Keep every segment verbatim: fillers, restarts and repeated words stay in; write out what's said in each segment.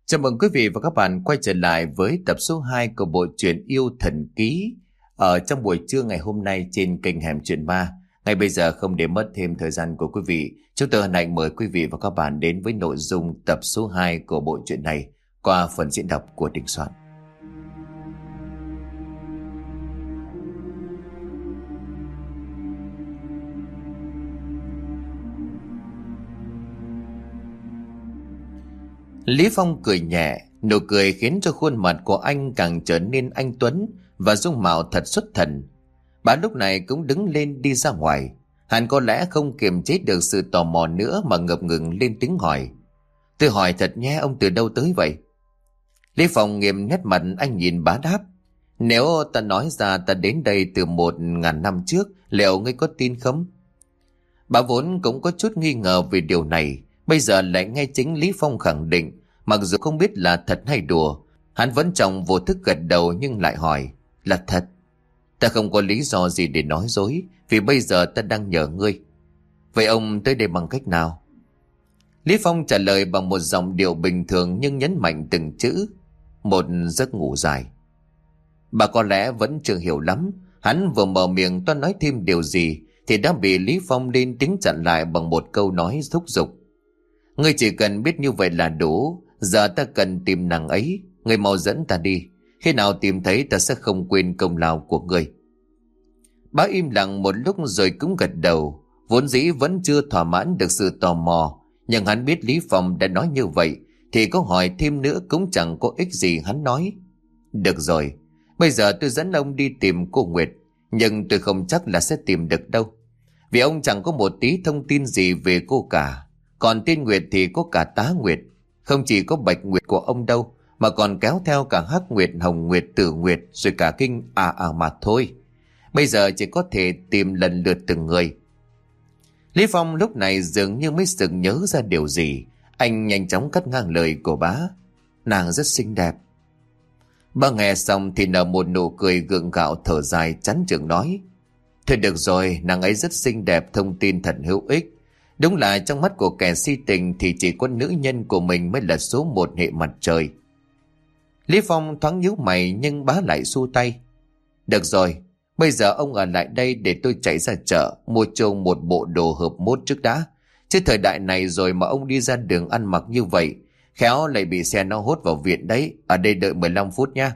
Chào mừng quý vị và các bạn quay trở lại với tập số hai của bộ truyện Yêu Thần Ký ở trong buổi trưa ngày hôm nay trên kênh Hẻm Chuyện Ma. Ngay bây giờ không để mất thêm thời gian của quý vị, chúng tôi hân hạnh mời quý vị và các bạn đến với nội dung tập số hai của bộ truyện này qua phần diễn đọc của Đình Soạn. Lý Phong cười nhẹ, nụ cười khiến cho khuôn mặt của anh càng trở nên anh tuấn và dung mạo thật xuất thần. Bà lúc này cũng đứng lên đi ra ngoài. Hắn có lẽ không kiềm chế được sự tò mò nữa mà ngập ngừng lên tiếng hỏi. Tôi hỏi thật nhé, ông từ đâu tới vậy? Lý Phong nghiêm nét mặt, anh nhìn bá đáp. Nếu ta nói ra ta đến đây từ một ngàn năm trước, liệu ngươi có tin không? Bà vốn cũng có chút nghi ngờ về điều này. Bây giờ lại nghe chính Lý Phong khẳng định, mặc dù không biết là thật hay đùa, hắn vẫn trong vô thức gật đầu nhưng lại hỏi, là thật. Ta không có lý do gì để nói dối, vì bây giờ ta đang nhờ ngươi. Vậy ông tới đây bằng cách nào? Lý Phong trả lời bằng một giọng điệu bình thường nhưng nhấn mạnh từng chữ, một giấc ngủ dài. Bà có lẽ vẫn chưa hiểu lắm, hắn vừa mở miệng toan nói thêm điều gì thì đã bị Lý Phong lên tiếng chặn lại bằng một câu nói thúc giục. Ngươi chỉ cần biết như vậy là đủ. Giờ ta cần tìm nàng ấy. Ngươi mau dẫn ta đi. Khi nào tìm thấy ta sẽ không quên công lao của ngươi. Bá im lặng một lúc rồi cũng gật đầu. Vốn dĩ vẫn chưa thỏa mãn được sự tò mò, nhưng hắn biết Lý Phong đã nói như vậy thì có hỏi thêm nữa cũng chẳng có ích gì. Hắn nói, được rồi, bây giờ tôi dẫn ông đi tìm cô Nguyệt, nhưng tôi không chắc là sẽ tìm được đâu, vì ông chẳng có một tí thông tin gì về cô cả. Còn tên Nguyệt thì có cả Tá Nguyệt, không chỉ có Bạch Nguyệt của ông đâu, mà còn kéo theo cả Hắc Nguyệt, Hồng Nguyệt, Tử Nguyệt, rồi cả Kinh à à mà thôi. Bây giờ chỉ có thể tìm lần lượt từng người. Lý Phong lúc này dường như mới sực nhớ ra điều gì. Anh nhanh chóng cắt ngang lời của bá. Nàng rất xinh đẹp. Bà nghe xong thì nở một nụ cười gượng gạo thở dài chán chường nói, thôi được rồi, nàng ấy rất xinh đẹp, thông tin thật hữu ích. Đúng là trong mắt của kẻ si tình thì chỉ có nữ nhân của mình mới là số một hệ mặt trời. Lý Phong thoáng nhíu mày nhưng bá lại xua tay. Được rồi, bây giờ ông ở lại đây để tôi chạy ra chợ mua cho một bộ đồ hợp mốt trước đã. Chứ thời đại này rồi mà ông đi ra đường ăn mặc như vậy, khéo lại bị xe nó hốt vào viện đấy. Ở đây đợi mười lăm phút nha.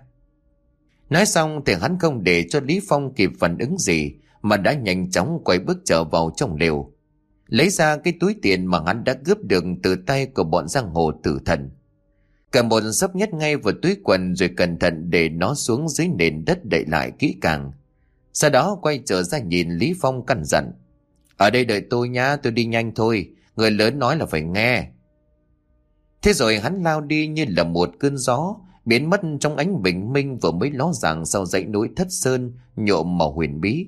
Nói xong thì hắn không để cho Lý Phong kịp phản ứng gì mà đã nhanh chóng quay bước trở vào trong lều, lấy ra cái túi tiền mà hắn đã cướp được từ tay của bọn giang hồ tử thần. Cầm một xấp nhét ngay vào túi quần rồi cẩn thận để nó xuống dưới nền đất đậy lại kỹ càng. Sau đó quay trở ra nhìn Lý Phong căn dặn, ở đây đợi tôi nhá, tôi đi nhanh thôi, người lớn nói là phải nghe. Thế rồi hắn lao đi như là một cơn gió, biến mất trong ánh bình minh vừa mới ló dạng sau dãy núi Thất Sơn nhộm màu huyền bí.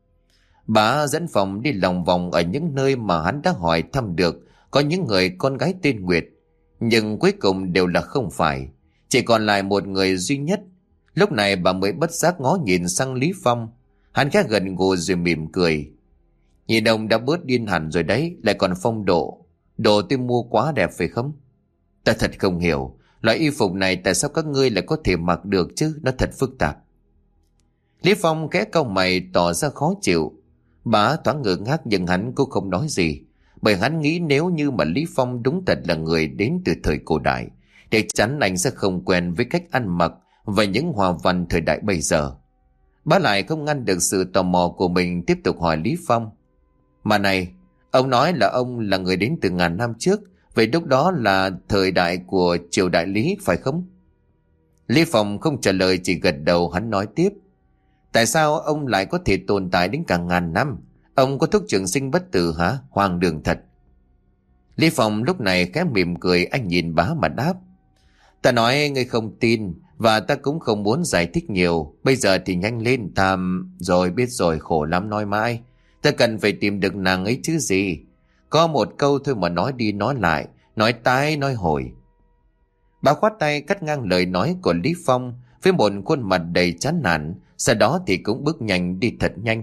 Bà dẫn Phòng đi lòng vòng ở những nơi mà hắn đã hỏi thăm được có những người con gái tên Nguyệt, nhưng cuối cùng đều là không phải, chỉ còn lại một người duy nhất. Lúc này bà mới bất giác ngó nhìn sang Lý Phong. Hắn khẽ gần gù rồi mỉm cười, nhìn ông đã bớt điên hẳn rồi đấy, lại còn phong độ. Đồ tôi mua quá đẹp phải không? Ta thật không hiểu, loại y phục này tại sao các ngươi lại có thể mặc được chứ, nó thật phức tạp. Lý Phong khẽ cau mày tỏ ra khó chịu. Bà thoáng ngơ ngác nhưng hắn cũng không nói gì, bởi hắn nghĩ nếu như mà Lý Phong đúng thật là người đến từ thời cổ đại thì chắn anh sẽ không quen với cách ăn mặc và những hoa văn thời đại bây giờ. Bà lại không ngăn được sự tò mò của mình, tiếp tục hỏi Lý Phong, mà này, ông nói là ông là người đến từ ngàn năm trước, vậy lúc đó là thời đại của triều đại Lý phải không? Lý Phong không trả lời, chỉ gật đầu. Hắn nói tiếp, tại sao ông lại có thể tồn tại đến cả ngàn năm? Ông có thuốc trường sinh bất tử hả? Hoang đường thật. Lý Phong lúc này khẽ mỉm cười, anh nhìn bá mà đáp, ta nói ngươi không tin và ta cũng không muốn giải thích nhiều. Bây giờ thì nhanh lên tham. Rồi biết rồi, khổ lắm nói mãi. Ta cần phải tìm được nàng ấy chứ gì. Có một câu thôi mà nói đi nói lại, nói tái nói hồi. Bà khoát tay cắt ngang lời nói của Lý Phong với một khuôn mặt đầy chán nản. Sau đó thì cũng bước nhanh đi thật nhanh.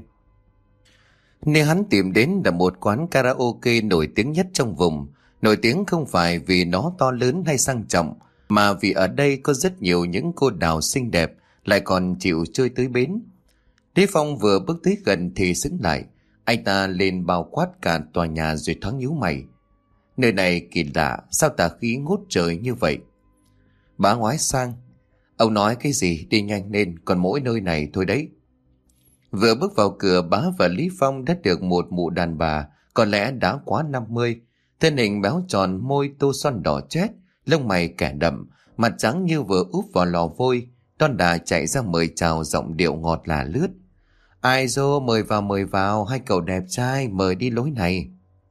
Nơi hắn tìm đến là một quán karaoke nổi tiếng nhất trong vùng. Nổi tiếng không phải vì nó to lớn hay sang trọng, mà vì ở đây có rất nhiều những cô đào xinh đẹp lại còn chịu chơi tới bến. Lý Phong vừa bước tới gần thì sững lại. Anh ta lên bao quát cả tòa nhà rồi thoáng nhíu mày. Nơi này kỳ lạ, sao tà khí ngút trời như vậy? Bá ngoái sang. Ông nói cái gì đi nhanh lên, còn mỗi nơi này thôi đấy. Vừa bước vào cửa, bá và Lý Phong đã được một mụ đàn bà, có lẽ đã quá năm mươi. Thân hình béo tròn, môi tô son đỏ chét, lông mày kẻ đậm, mặt trắng như vừa úp vào lò vôi. Đon đà chạy ra mời chào, giọng điệu ngọt là lướt. Ai dô, mời vào mời vào, hai cậu đẹp trai, mời đi lối này.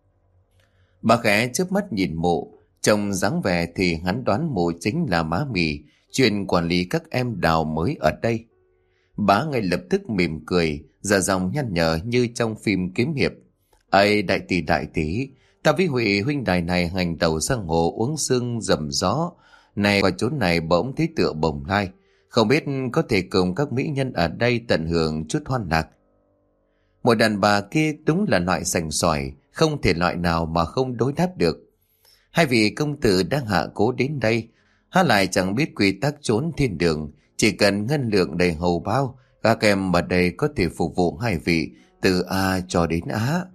Bà khẽ chớp mắt nhìn mụ, trông dáng vẻ thì hắn đoán mụ chính là má mì, chuyên quản lý các em đào mới ở đây. Bà ngay lập tức mỉm cười, giả giọng nhăn nhở như trong phim kiếm hiệp. Ây đại tỷ đại tỷ, ta với Huệ huynh đài này hành tàu sang hồ uống sương dầm gió. Này qua chỗ này bỗng thấy tựa bồng lai, không biết có thể cùng các mỹ nhân ở đây tận hưởng chút hoan lạc. Một đàn bà kia đúng là loại sành sỏi, không thể loại nào mà không đối đáp được. Hai vị công tử đang hạ cố đến đây, há lại chẳng biết quy tắc trốn thiên đường, chỉ cần ngân lượng đầy hầu bao, các em ở đây có thể phục vụ hai vị từ A cho đến Á.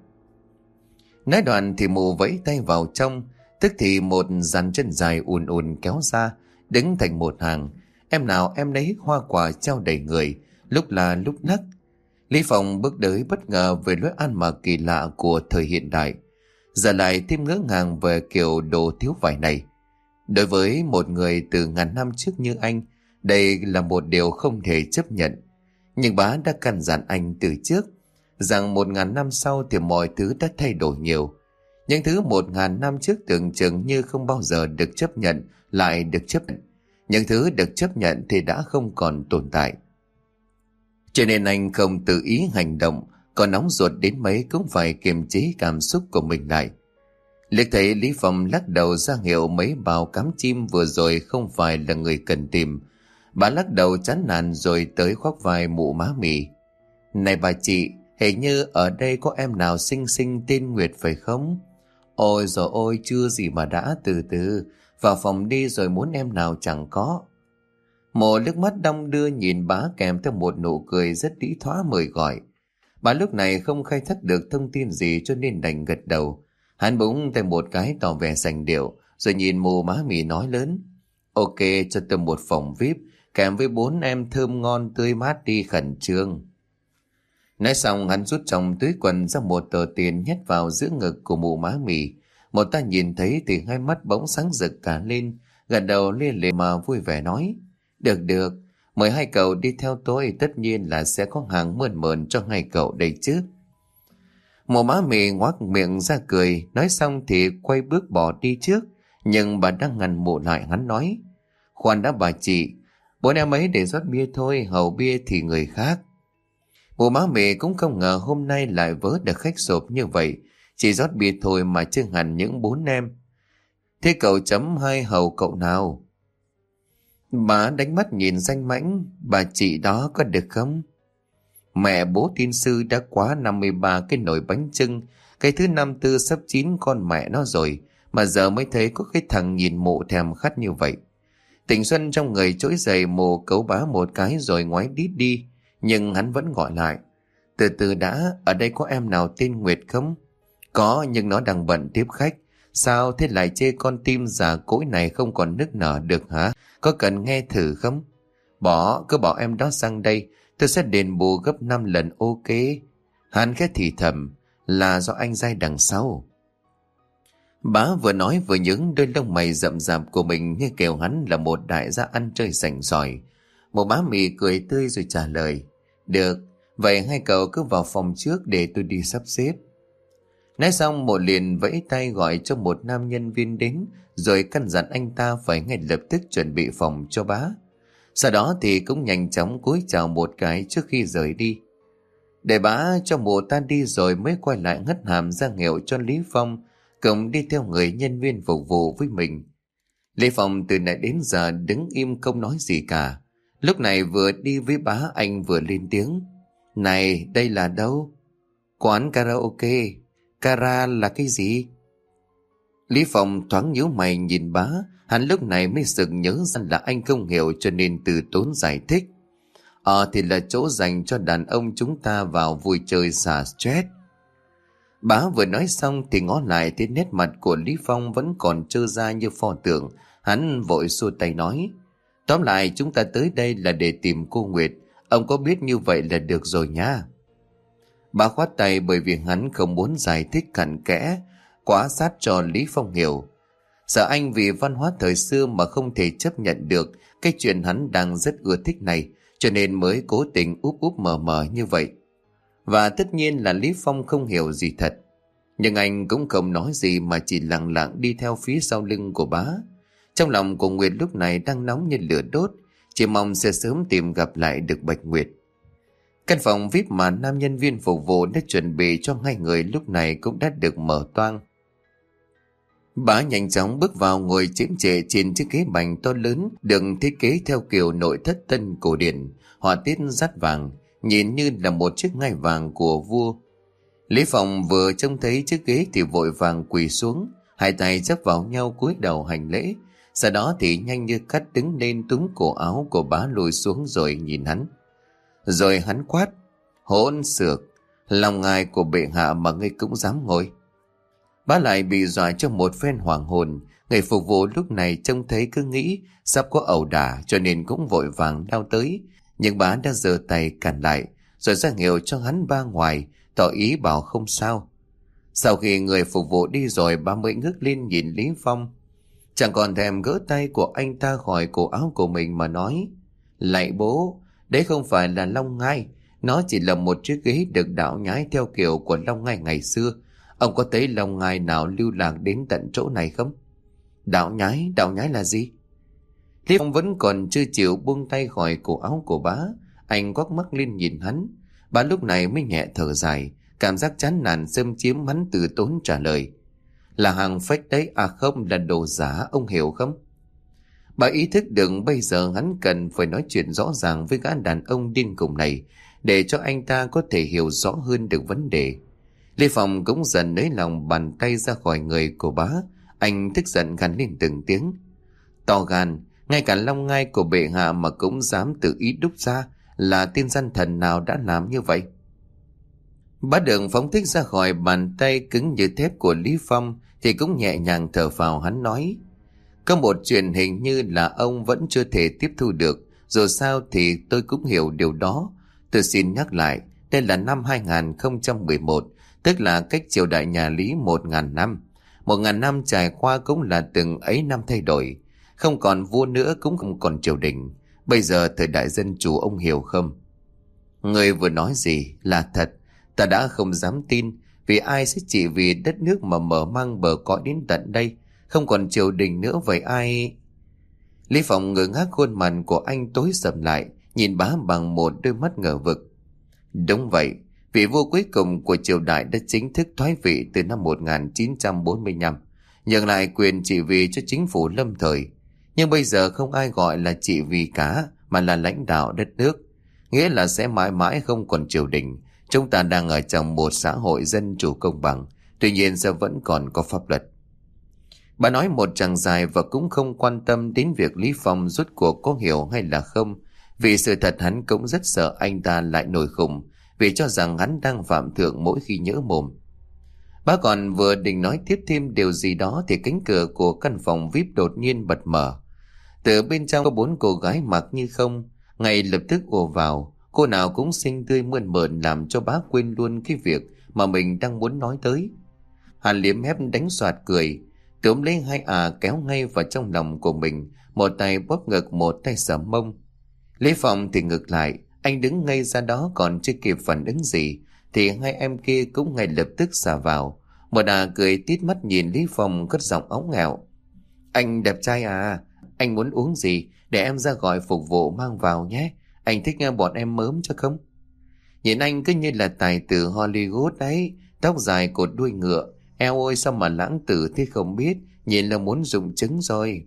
Nói đoạn thì mụ vẫy tay vào trong, tức thì một dàn chân dài ùn ùn kéo ra, đứng thành một hàng. Em nào em nấy hoa quả treo đầy người, lúc là lúc nắc. Lý Phong bước tới bất ngờ về lối ăn mặc kỳ lạ của thời hiện đại, giờ lại thêm ngỡ ngàng về kiểu đồ thiếu vải này. Đối với một người từ ngàn năm trước như anh, đây là một điều không thể chấp nhận. Nhưng bá đã căn dặn anh từ trước rằng một ngàn năm sau thì mọi thứ đã thay đổi nhiều. Những thứ một ngàn năm trước tưởng chừng như không bao giờ được chấp nhận lại được chấp nhận. Những thứ được chấp nhận thì đã không còn tồn tại. Cho nên anh không tự ý hành động, còn nóng ruột đến mấy cũng phải kiềm chế cảm xúc của mình lại. Liếc thấy Lý Phong lắc đầu ra hiệu mấy bào cám chim vừa rồi không phải là người cần tìm. Bà lắc đầu chán nản rồi tới khoác vai mụ má mì. Này bà chị, hình như ở đây có em nào xinh xinh tên Nguyệt phải không? Ôi dồi ôi, chưa gì mà đã, từ từ, vào phòng đi rồi muốn em nào chẳng có. Một nước mắt đong đưa nhìn bá kèm theo một nụ cười rất đĩ thoá mời gọi. Bà lúc này không khai thác được thông tin gì cho nên đành gật đầu. Hắn búng tay một cái tỏ vẻ sành điệu, rồi nhìn mù má mì nói lớn. Ok, cho tôi một phòng vi ai pi, kèm với bốn em thơm ngon tươi mát đi khẩn trương. Nói xong hắn rút trong túi quần ra một tờ tiền nhét vào giữa ngực của mụ má mì. Một ta nhìn thấy thì hai mắt bỗng sáng rực cả lên, gật đầu lia lịa mà vui vẻ nói. Được được, mời hai cậu đi theo tôi, tất nhiên là sẽ có hàng mơn mởn cho hai cậu đây chứ. Mụ má mì ngoác miệng ra cười, nói xong thì quay bước bỏ đi trước, nhưng bà đang ngăn mụ lại. Hắn nói, khoan đã bà chị, bốn em ấy để rót bia thôi, hầu bia thì người khác. Mụ má mì cũng không ngờ hôm nay lại vớ được khách sộp như vậy, chỉ rót bia thôi mà chưa hẳn những bốn em. Thế cậu chấm hai hầu cậu nào? Bà đánh mắt nhìn danh mãnh, bà chị đó có được không? Mẹ bố tin sư đã quá năm mươi ba cái nồi bánh chưng, cái thứ năm tư sắp chín con mẹ nó rồi, mà giờ mới thấy có cái thằng nhìn mụ thèm khát như vậy. Tình xuân trong người trỗi dậy, mụ cấu bá một cái rồi ngoái đít đi, nhưng hắn vẫn gọi lại. Từ từ đã, ở đây có em nào tên Nguyệt không? Có, nhưng nó đang bận tiếp khách. Sao thế lại chê con tim già cỗi này không còn nức nở được hả? Có cần nghe thử không? Bỏ, cứ bỏ em đó sang đây, tôi sẽ đền bù gấp năm lần ok. Hắn khẽ thì thầm, là do anh dai đằng sau. Bá vừa nói vừa nhướng đôi lông mày rậm rạp của mình như kêu hắn là một đại gia ăn chơi sành sỏi. Một má mì cười tươi rồi trả lời. Được, vậy hai cậu cứ vào phòng trước để tôi đi sắp xếp. Nói xong một liền vẫy tay gọi cho một nam nhân viên đến, rồi căn dặn anh ta phải ngay lập tức chuẩn bị phòng cho bá. Sau đó thì cũng nhanh chóng cúi chào một cái trước khi rời đi. Để bá cho mụ ta đi rồi mới quay lại ngất hàm ra hiệu cho Lý Phong, cùng đi theo người nhân viên phục vụ với mình. Lý Phong từ nãy đến giờ đứng im không nói gì cả. Lúc này vừa đi với bá anh vừa lên tiếng. Này, đây là đâu? Quán karaoke. Kara là cái gì? Lý Phong thoáng nhíu mày nhìn bá. Hắn lúc này mới sực nhớ ra là anh không hiểu, cho nên từ tốn giải thích. Ờ thì là chỗ dành cho đàn ông chúng ta vào vui chơi xả stress. Bá vừa nói xong thì ngó lại thấy nét mặt của Lý Phong vẫn còn trơ ra như pho tượng. Hắn vội xua tay nói: Tóm lại chúng ta tới đây là để tìm cô Nguyệt. Ông có biết như vậy là được rồi nha. Bá khoát tay bởi vì hắn không muốn giải thích cặn kẽ quá sát cho Lý Phong hiểu. Sợ anh vì văn hóa thời xưa mà không thể chấp nhận được cái chuyện hắn đang rất ưa thích này, cho nên mới cố tình úp úp mờ mờ như vậy. Và tất nhiên là Lý Phong không hiểu gì thật. Nhưng anh cũng không nói gì mà chỉ lặng lặng đi theo phía sau lưng của bá. Trong lòng của Nguyệt lúc này đang nóng như lửa đốt, chỉ mong sẽ sớm tìm gặp lại được Bạch Nguyệt. Căn phòng vi ai pi mà nam nhân viên phục vụ đã chuẩn bị cho hai người lúc này cũng đã được mở toang. Bá nhanh chóng bước vào ngồi chiếm trệ trên chiếc ghế bành to lớn được thiết kế theo kiểu nội thất tân cổ điển, họa tiết dát vàng, nhìn như là một chiếc ngai vàng của vua. Lý Phong vừa trông thấy chiếc ghế thì vội vàng quỳ xuống, hai tay chắp vào nhau cúi đầu hành lễ. Sau đó thì nhanh như cắt đứng lên túm cổ áo của bá lùi xuống rồi nhìn hắn. Rồi hắn quát: Hỗn xược, lòng ngài của bệ hạ mà ngươi cũng dám ngồi. Bá lại bị dọa cho một phen hoàng hồn. Người phục vụ lúc này trông thấy cứ nghĩ sắp có ẩu đả, cho nên cũng vội vàng lao tới. Nhưng bá đã giơ tay cản lại, rồi ra hiệu cho hắn ba ngoài, tỏ ý bảo không sao. Sau khi người phục vụ đi rồi, bá mới ngước lên nhìn Lý Phong, chẳng còn thèm gỡ tay của anh ta khỏi cổ áo của mình mà nói: Lạy bố, đấy không phải là long ngai, nó chỉ là một chiếc ghế được đạo nhái theo kiểu của long ngai ngày xưa. Ông có thấy long ngai nào lưu lạc đến tận chỗ này không? Đạo nhái, đạo nhái là gì? Lý Phong vẫn còn chưa chịu buông tay khỏi cổ áo của bá. Anh quắc mắt lên nhìn hắn. Bá lúc này mới nhẹ thở dài, cảm giác chán nản xâm chiếm hắn, từ tốn trả lời: Là hàng fake đấy, à không, là đồ giả, ông hiểu không? Bà ý thức được bây giờ hắn cần phải nói chuyện rõ ràng với gã đàn ông điên khùng này, để cho anh ta có thể hiểu rõ hơn được vấn đề. Lê Phong cũng dần nới lòng bàn tay ra khỏi người của bá. Anh tức giận gằn lên từng tiếng: To gan, ngay cả long ngai của bệ hạ mà cũng dám tự ý đúc ra, là tiên gian thần nào đã làm như vậy? Bá Đường phóng thích ra khỏi bàn tay cứng như thép của Lý Phong thì cũng nhẹ nhàng thở phào. Hắn nói: Có một chuyện hình như là ông vẫn chưa thể tiếp thu được. Dù sao thì tôi cũng hiểu điều đó. Tôi xin nhắc lại, đây là năm hai không một một, tức là cách triều đại nhà Lý một ngàn năm. Một ngàn năm trải qua cũng là từng ấy năm thay đổi. Không còn vua nữa, cũng không còn triều đình. Bây giờ thời đại dân chủ, ông hiểu không? Người vừa nói gì là thật, ta đã không dám tin. Vì ai sẽ chỉ vì đất nước mà mở mang bờ cõi đến tận đây? Không còn triều đình nữa, vậy ai? Lý Phong ngơ ngác, khuôn mặt của anh tối sầm lại, nhìn bá bằng một đôi mắt ngờ vực. Đúng vậy, vị vua cuối cùng của triều đại đã chính thức thoái vị từ năm một nghìn chín trăm bốn mươi lăm, nhường lại quyền trị vì cho chính phủ lâm thời. Nhưng bây giờ không ai gọi là trị vì cả, mà là lãnh đạo đất nước. Nghĩa là sẽ mãi mãi không còn triều đình. Chúng ta đang ở trong một xã hội dân chủ công bằng, tuy nhiên sẽ vẫn còn có pháp luật. Bà nói một tràng dài và cũng không quan tâm đến việc Lý Phong rốt cuộc có hiểu hay là không. Vì sự thật hắn cũng rất sợ anh ta lại nổi khùng, vì cho rằng hắn đang phạm thượng mỗi khi nhỡ mồm. Bà còn vừa định nói tiếp thêm điều gì đó thì cánh cửa của căn phòng vi ai pi đột nhiên bật mở. Từ bên trong có bốn cô gái mặc như không, ngay lập tức ùa vào. Cô nào cũng xinh tươi mượn mượn, làm cho bá quên luôn cái việc mà mình đang muốn nói tới. Hắn liếm mép đánh soạt cười, túm lấy hai à kéo ngay vào trong lòng của mình, một tay bóp ngực, một tay sờ mông. Lý Phong thì ngược lại, anh đứng ngay ra đó còn chưa kịp phản ứng gì thì hai em kia cũng ngay lập tức xả vào. Một à cười tít mắt nhìn Lý Phong, cất giọng óng ngẹo: Anh đẹp trai à, anh muốn uống gì để em ra gọi phục vụ mang vào nhé. Anh thích nghe bọn em mớm cho không? Nhìn anh cứ như là tài tử Hollywood đấy, tóc dài cột đuôi ngựa, eo ôi sao mà lãng tử thế không biết, nhìn là muốn dùng trứng rồi.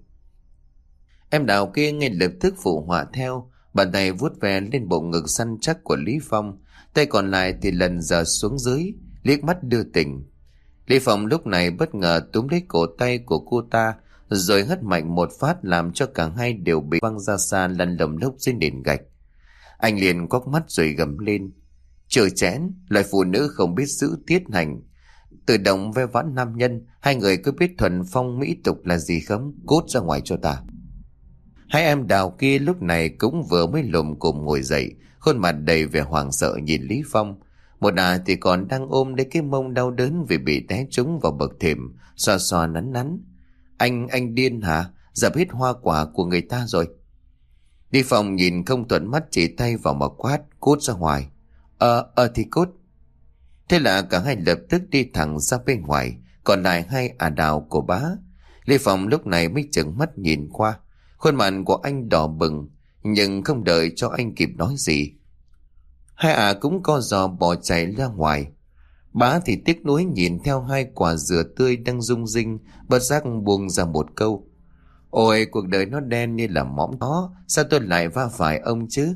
Em Đào kia ngay lập tức phụ họa theo, bàn tay vuốt ve lên bộ ngực săn chắc của Lý Phong, tay còn lại thì lần giờ xuống dưới, liếc mắt đưa tình. Lý Phong lúc này bất ngờ túm lấy cổ tay của cô ta, rồi hất mạnh một phát làm cho cả hai đều bị văng ra xa lăn lồng lốc trên nền gạch. Anh liền quắc mắt rồi gầm lên: Trời chén, loài phụ nữ không biết giữ tiết hành. Tự động ve vãn nam nhân, hai người cứ biết thuần phong mỹ tục là gì không? Cút ra ngoài cho ta. Hai em Đào kia lúc này cũng vừa mới lồm cồm ngồi dậy, khuôn mặt đầy vẻ hoảng sợ nhìn Lý Phong. Một à thì còn đang ôm lấy cái mông đau đớn vì bị té trúng vào bậc thềm, xoa xoa nắn nắn. Anh, anh điên hả? Dập hết hoa quả của người ta rồi. Lý Phong nhìn không thuận mắt, chỉ tay vào mà quát: Cút ra ngoài. Ờ, ờ thì cút. Thế là cả hai lập tức đi thẳng ra bên ngoài, còn lại hai ả Đào của bá. Lý Phong lúc này mới chừng mắt nhìn qua. Khuôn mặt của anh đỏ bừng, nhưng không đợi cho anh kịp nói gì, hai ả cũng co giò bỏ chạy ra ngoài. Bá thì tiếc nuối nhìn theo hai quả dừa tươi đang rung rinh, bất giác buông ra một câu: Ôi, cuộc đời nó đen như là mõm đó, sao tôi lại va phải ông chứ?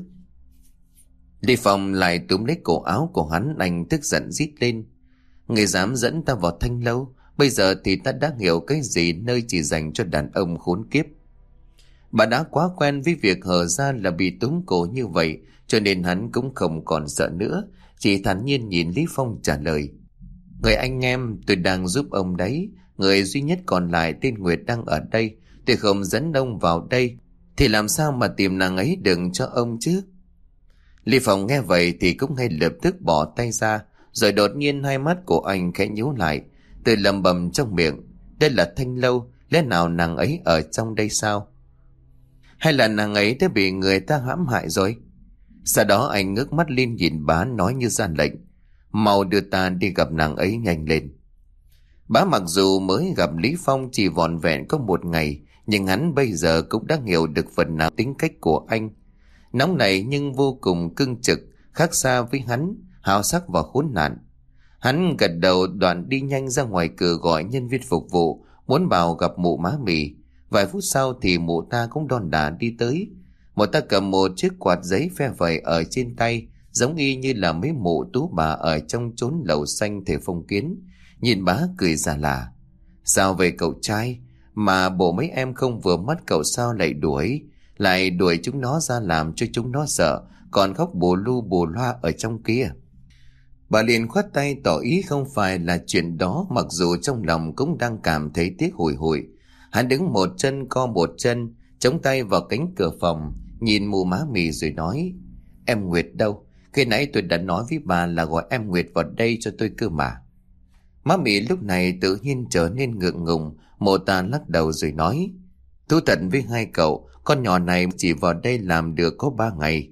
Lý Phong lại túm lấy cổ áo của hắn, anh tức giận rít lên: Người dám dẫn ta vào thanh lâu, bây giờ thì ta đã hiểu cái gì nơi chỉ dành cho đàn ông khốn kiếp. Bà đã quá quen với việc hở ra là bị túm cổ như vậy, cho nên hắn cũng không còn sợ nữa, chỉ thản nhiên nhìn Lý Phong trả lời: Người anh em, tôi đang giúp ông đấy. Người duy nhất còn lại tên Nguyệt đang ở đây. Tôi không dẫn ông vào đây thì làm sao mà tìm nàng ấy đừng cho ông chứ? Lý Phong nghe vậy thì cũng ngay lập tức bỏ tay ra, rồi đột nhiên hai mắt của anh khẽ nhíu lại, từ lầm bầm trong miệng: Đây là thanh lâu, lẽ nào nàng ấy ở trong đây sao? Hay là nàng ấy đã bị người ta hãm hại rồi? Sau đó anh ngước mắt lên nhìn bá, nói như ra lệnh: Mau đưa ta đi gặp nàng ấy nhanh lên. Bá mặc dù mới gặp Lý Phong chỉ vỏn vẹn có một ngày, nhưng hắn bây giờ cũng đã hiểu được phần nào tính cách của anh. Nóng nảy nhưng vô cùng cương trực, khác xa với hắn, hào sắc và khốn nạn. Hắn gật đầu đoạn đi nhanh ra ngoài cửa gọi nhân viên phục vụ, muốn vào gặp mụ má mì. Vài phút sau thì mụ ta cũng đon đả đi tới. Mụ ta cầm một chiếc quạt giấy phe phẩy ở trên tay, giống y như là mấy mụ tú bà ở trong chốn lầu xanh thể phong kiến. Nhìn bá cười già lạ: Sao về cậu trai? Mà bộ mấy em không vừa mắt cậu sao lại đuổi? Lại đuổi chúng nó ra làm cho chúng nó sợ, còn khóc bù lu bù loa ở trong kia. Bà liền khoát tay tỏ ý không phải là chuyện đó, mặc dù trong lòng cũng đang cảm thấy tiếc hùi hụi. Hắn đứng một chân co một chân, chống tay vào cánh cửa phòng, nhìn mụ má mì rồi nói: Em Nguyệt đâu? Khi nãy tôi đã nói với bà là gọi em Nguyệt vào đây cho tôi cơ mà. Má mì lúc này tự nhiên trở nên ngượng ngùng, mụ ta lắc đầu rồi nói: Thú thật với hai cậu, con nhỏ này chỉ vào đây làm được có ba ngày.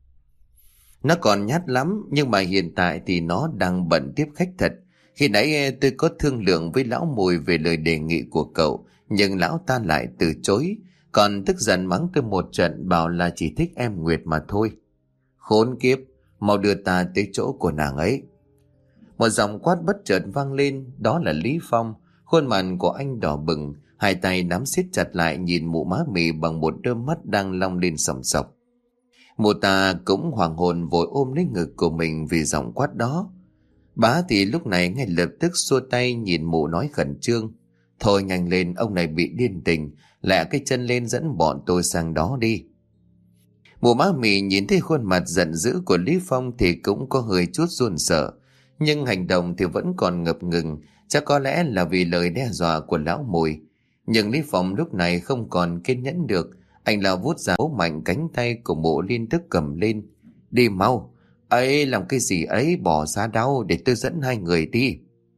Nó còn nhát lắm, nhưng mà hiện tại thì nó đang bận tiếp khách thật. Khi nãy tôi có thương lượng với lão Mùi về lời đề nghị của cậu, nhưng lão ta lại từ chối, còn tức giận mắng tôi một trận, bảo là chỉ thích em Nguyệt mà thôi. Khốn kiếp, mau đưa ta tới chỗ của nàng ấy. Một giọng quát bất chợt vang lên, đó là Lý Phong. Khuôn mặt của anh đỏ bừng, hai tay nắm siết chặt lại nhìn mụ má mì bằng một đôi mắt đang long lên sòng sọc. Mụ ta cũng hoàng hồn vội ôm lấy ngực của mình vì giọng quát đó. Bá thì lúc này ngay lập tức xua tay nhìn mụ nói khẩn trương: Thôi nhanh lên, ông này bị điên tình, lẹ cái chân lên dẫn bọn tôi sang đó đi. Mụ má mì nhìn thấy khuôn mặt giận dữ của Lý Phong thì cũng có hơi chút run sợ, nhưng hành động thì vẫn còn ngập ngừng, chắc có lẽ là vì lời đe dọa của lão Mùi. Nhưng Lý Phong lúc này không còn kiên nhẫn được, anh lao vút ra bấu mạnh cánh tay của mụ liên tức cầm lên: Đi mau! Ấy, làm cái gì ấy, bỏ ra đau để tôi dẫn hai người đi.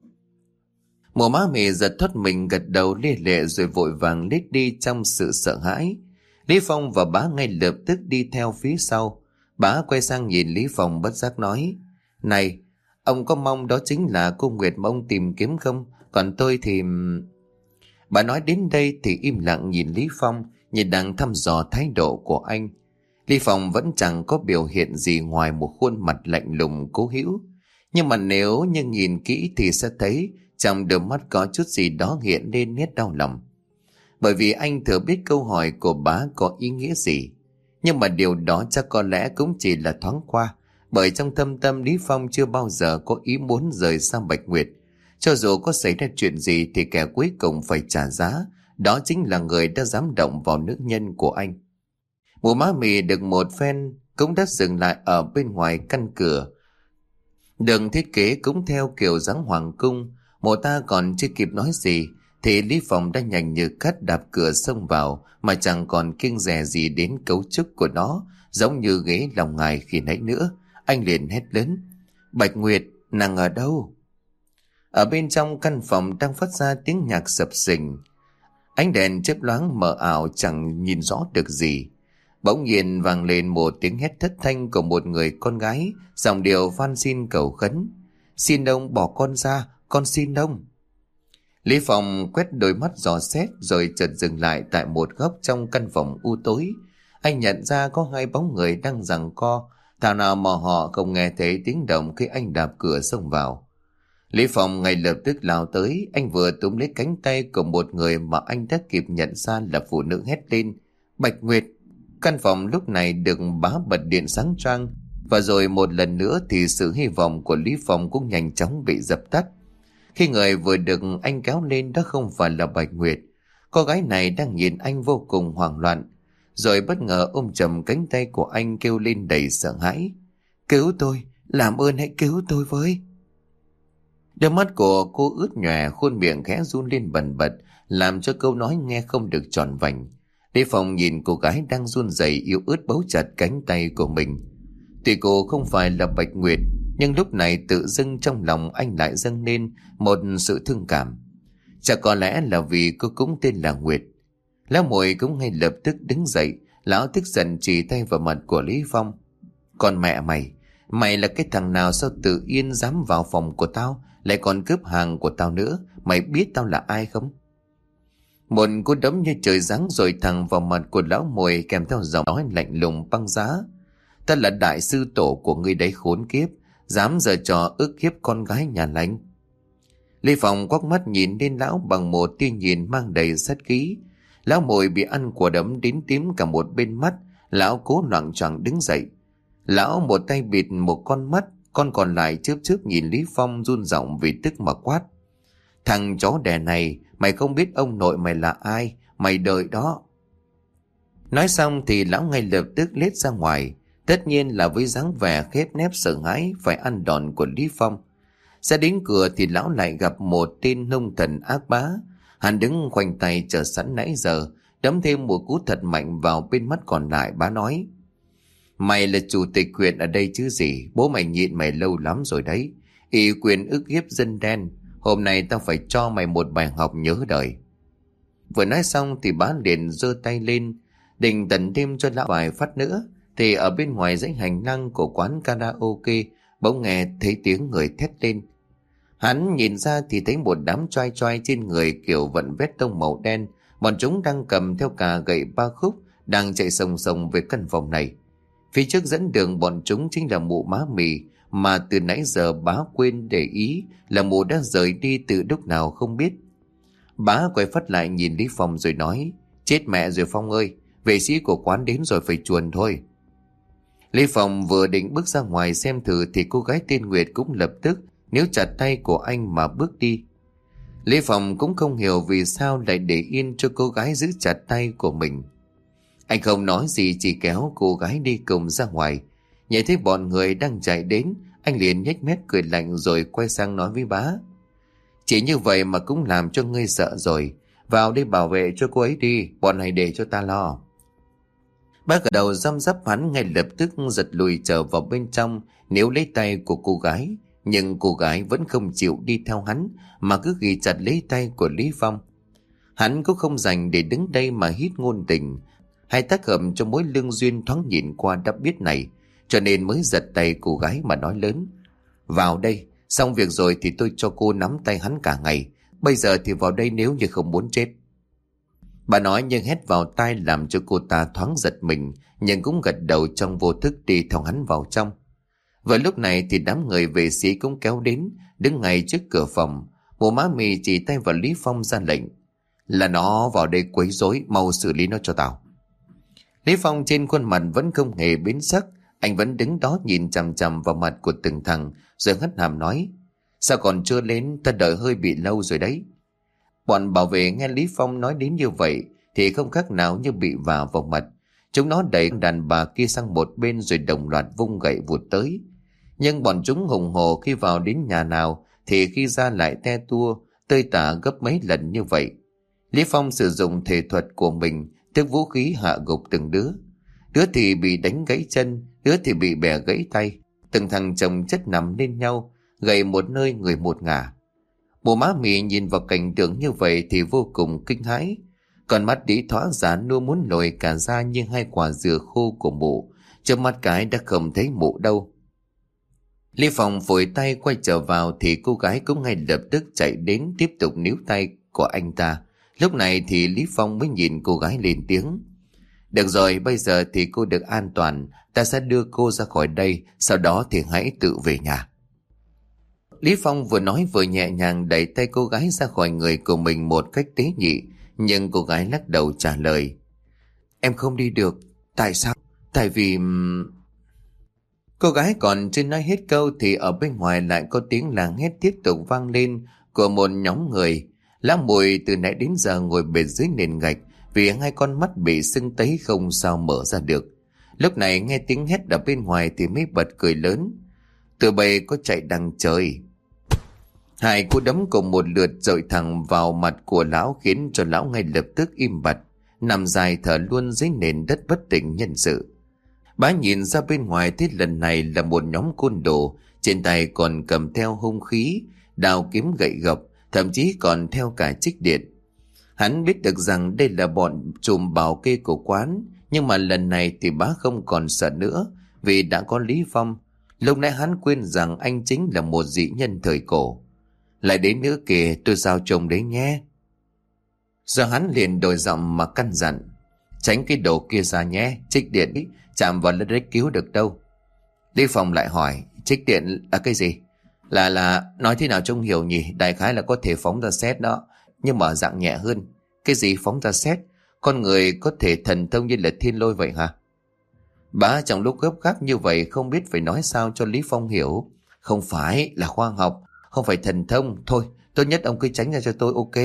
Mụ má mì giật thoát mình, gật đầu lia lệ rồi vội vàng lết đi trong sự sợ hãi. Lý Phong và bá ngay lập tức đi theo phía sau. Bá quay sang nhìn Lý Phong bất giác nói: Này, ông có mong đó chính là cô Nguyệt mà ông tìm kiếm không? Còn tôi thì... Bà nói đến đây thì im lặng nhìn Lý Phong, như đang thăm dò thái độ của anh. Lý Phong vẫn chẳng có biểu hiện gì ngoài một khuôn mặt lạnh lùng cố hữu. Nhưng mà nếu như nhìn kỹ thì sẽ thấy trong đôi mắt có chút gì đó hiện lên nét đau lòng. Bởi vì anh thừa biết câu hỏi của bá có ý nghĩa gì. Nhưng mà điều đó chắc có lẽ cũng chỉ là thoáng qua, bởi trong thâm tâm Lý Phong chưa bao giờ có ý muốn rời xa Bạch Nguyệt. Cho dù có xảy ra chuyện gì thì kẻ cuối cùng phải trả giá, đó chính là người đã dám động vào nữ nhân của anh. Mụ má mì được một phen cũng đã dừng lại ở bên ngoài căn cửa. Đường thiết kế cũng theo kiểu dáng hoàng cung. Mụ ta còn chưa kịp nói gì thì Lý Phong đã nhanh như cắt đạp cửa xông vào, mà chẳng còn kiêng dè gì đến cấu trúc của nó, giống như ghế lòng ngài khi nãy nữa. Anh liền hét lớn: Bạch Nguyệt, nàng ở đâu? Ở bên trong căn phòng đang phát ra tiếng nhạc sập sình. Ánh đèn chớp loáng mờ ảo, chẳng nhìn rõ được gì. Bỗng nhiên vang lên một tiếng hét thất thanh của một người con gái, giọng điệu van xin cầu khấn: Xin ông bỏ con ra, con xin ông. Lý Phong quét đôi mắt dò xét rồi chợt dừng lại tại một góc trong căn phòng u tối. Anh nhận ra có hai bóng người đang giằng co, thảo nào mà họ không nghe thấy tiếng động khi anh đạp cửa xông vào. Lý Phong ngay lập tức lao tới, anh vừa túm lấy cánh tay của một người mà anh đã kịp nhận ra là phụ nữ, hét lên: Bạch Nguyệt! Căn phòng lúc này được bá bật điện sáng choang, và rồi một lần nữa thì sự hy vọng của Lý Phong cũng nhanh chóng bị dập tắt. Khi người vừa được anh kéo lên đó không phải là Bạch Nguyệt. Cô gái này đang nhìn anh vô cùng hoảng loạn, rồi bất ngờ ôm chầm cánh tay của anh kêu lên đầy sợ hãi: Cứu tôi! Làm ơn hãy cứu tôi với! Đôi mắt của cô ướt nhòe, khuôn miệng khẽ run lên bần bật, làm cho câu nói nghe không được tròn vành. Lý Phong nhìn cô gái đang run rẩy yếu ớt bấu chặt cánh tay của mình. Tuy cô không phải là Bạch Nguyệt, nhưng lúc này tự dưng trong lòng anh lại dâng lên một sự thương cảm. Chắc có lẽ là vì cô cũng tên là Nguyệt. Lão Mùi cũng ngay lập tức đứng dậy, lão tức giận chỉ tay vào mặt của Lý Phong: Con mẹ mày, mày là cái thằng nào sao tự yên dám vào phòng của tao, lại còn cướp hàng của tao nữa, mày biết tao là ai không? Một cú đấm như trời giáng rồi thẳng vào mặt của lão Mùi, kèm theo giọng nói lạnh lùng băng giá: Ta là đại sư tổ của ngươi đấy khốn kiếp, dám giở trò ức hiếp con gái nhà lành. Lý Phong quắc mắt nhìn lên lão bằng một tia nhìn mang đầy sát khí. Lão Mùi bị ăn quả đấm đến tím cả một bên mắt, lão cố loạng choạng đứng dậy. Lão một tay bịt một con mắt, con còn lại chớp chớp nhìn Lý Phong, run giọng vì tức mà quát: Thằng chó đẻ này, mày không biết ông nội mày là ai, mày đợi đó. Nói xong thì lão ngay lập tức lết ra ngoài, tất nhiên là với dáng vẻ khép nép sợ hãi phải ăn đòn của Lý Phong. Ra đến cửa thì lão lại gặp một tên hung thần ác bá. Hắn đứng khoanh tay chờ sẵn nãy giờ, đấm thêm một cú thật mạnh vào bên mắt còn lại. Bá nói: Mày là chủ tịch huyện ở đây chứ gì, bố mày nhịn mày lâu lắm rồi đấy. Ủy quyền ức hiếp dân đen, hôm nay tao phải cho mày một bài học nhớ đời. Vừa nói xong thì bá liền giơ tay lên định tận thêm cho lão vài phát nữa, thì ở bên ngoài dãy hành lang của quán karaoke bỗng nghe thấy tiếng người thét lên. Hắn nhìn ra thì thấy một đám choai choai trên người kiểu vận vét tông màu đen, bọn chúng đang cầm theo cả gậy ba khúc, đang chạy sòng sòng về căn phòng này. Phía trước dẫn đường bọn chúng chính là mụ má mì, mà từ nãy giờ bá quên để ý là mụ đã rời đi từ lúc nào không biết. Bá quay phát lại nhìn Lý Phong rồi nói: Chết mẹ rồi Phong ơi, vệ sĩ của quán đến rồi, phải chuồn thôi. Lý Phong vừa định bước ra ngoài xem thử thì cô gái tên Nguyệt cũng lập tức níu chặt tay của anh mà bước đi. Lý Phong cũng không hiểu vì sao lại để yên cho cô gái giữ chặt tay của mình. Anh không nói gì, chỉ kéo cô gái đi cùng ra ngoài. Nhìn thấy bọn người đang chạy đến, anh liền nhếch mép cười lạnh rồi quay sang nói với bá: Chỉ như vậy mà cũng làm cho ngươi sợ rồi, vào đi bảo vệ cho cô ấy đi, bọn này để cho ta lo. Bá gật đầu răm rắp, hắn ngay lập tức giật lùi trở vào bên trong, níu lấy tay của cô gái. Nhưng cô gái vẫn không chịu đi theo hắn, mà cứ ghi chặt lấy tay của Lý Phong. Hắn cũng không dành để đứng đây mà hít ngôn tình, hay tác hợp cho mối lương duyên thoáng nhìn qua đã biết này, cho nên mới giật tay cô gái mà nói lớn: Vào đây, xong việc rồi thì tôi cho cô nắm tay hắn cả ngày, bây giờ thì vào đây nếu như không muốn chết. Bà nói nhưng hét vào tai làm cho cô ta thoáng giật mình, nhưng cũng gật đầu trong vô thức đi theo hắn vào trong. Và lúc này thì đám người vệ sĩ cũng kéo đến, đứng ngay trước cửa phòng. Mụ má mì chỉ tay vào Lý Phong ra lệnh: Là nó vào đây quấy rối, mau xử lý nó cho tao. Lý Phong trên khuôn mặt vẫn không hề biến sắc, anh vẫn đứng đó nhìn chằm chằm vào mặt của từng thằng, rồi hất hàm nói: Sao còn chưa đến, ta đợi hơi bị lâu rồi đấy. Bọn bảo vệ nghe Lý Phong nói đến như vậy thì không khác nào như bị vả vào mặt. Chúng nó đẩy đàn bà kia sang một bên rồi đồng loạt vung gậy vụt tới. Nhưng bọn chúng hùng hổ khi vào đến nhà nào thì khi ra lại te tua, tơi tả gấp mấy lần như vậy. Lý Phong sử dụng thể thuật của mình, tức vũ khí hạ gục từng đứa. Đứa thì bị đánh gãy chân, đứa thì bị bẻ gãy tay. Từng thằng chồng chất nằm lên nhau, gầy một nơi người một ngả. Bộ má Mì nhìn vào cảnh tượng như vậy thì vô cùng kinh hãi. Còn mắt đĩ thoá giả nua muốn lồi cả ra như hai quả dừa khô của mụ. Trước mắt cái đã không thấy mụ đâu. Lý Phong phủi tay quay trở vào thì cô gái cũng ngay lập tức chạy đến tiếp tục níu tay của anh ta. Lúc này thì Lý Phong mới nhìn cô gái lên tiếng. Được rồi, bây giờ thì cô được an toàn, ta sẽ đưa cô ra khỏi đây, sau đó thì hãy tự về nhà. Lý Phong vừa nói vừa nhẹ nhàng đẩy tay cô gái ra khỏi người của mình một cách tế nhị, nhưng cô gái lắc đầu trả lời. Em không đi được. Tại sao? Tại vì... Cô gái còn chưa nói hết câu thì ở bên ngoài lại có tiếng làng hét tiếp tục vang lên của một nhóm người. Lão Mùi từ nãy đến giờ ngồi bệt dưới nền gạch vì hai con mắt bị sưng tấy không sao mở ra được. Lúc này nghe tiếng hét ở bên ngoài thì mới bật cười lớn. Tụi bay có chạy đằng trời. Hai cú đấm cùng một lượt dội thẳng vào mặt của lão khiến cho lão ngay lập tức im bặt, nằm dài thở luôn dưới nền đất bất tỉnh nhân sự. Bá nhìn ra bên ngoài thấy lần này là một nhóm côn đồ, trên tay còn cầm theo hung khí, đao kiếm gậy gộc, thậm chí còn theo cả trích điện. Hắn biết được rằng đây là bọn trùm bảo kê của quán, nhưng mà lần này thì bá không còn sợ nữa vì đã có Lý Phong. Lúc nãy hắn quên rằng anh chính là một dị nhân thời cổ. Lại đến nữa kìa, tôi giao chồng đấy nhé. Giờ hắn liền đổi giọng mà căn dặn. Tránh cái đồ kia ra nhé, trích điện ý, chạm vào là đấy cứu được đâu. Lý Phong lại hỏi, trích điện là cái gì? Là là, nói thế nào trông hiểu nhỉ, đại khái là có thể phóng ra sét đó, nhưng mà dạng nhẹ hơn. Cái gì phóng ra sét? Con người có thể thần thông như là thiên lôi vậy hả? Bá trong lúc gấp gáp như vậy không biết phải nói sao cho Lý Phong hiểu. Không phải là khoa học, không phải thần thông. Thôi, tốt nhất ông cứ tránh ra cho tôi, ok.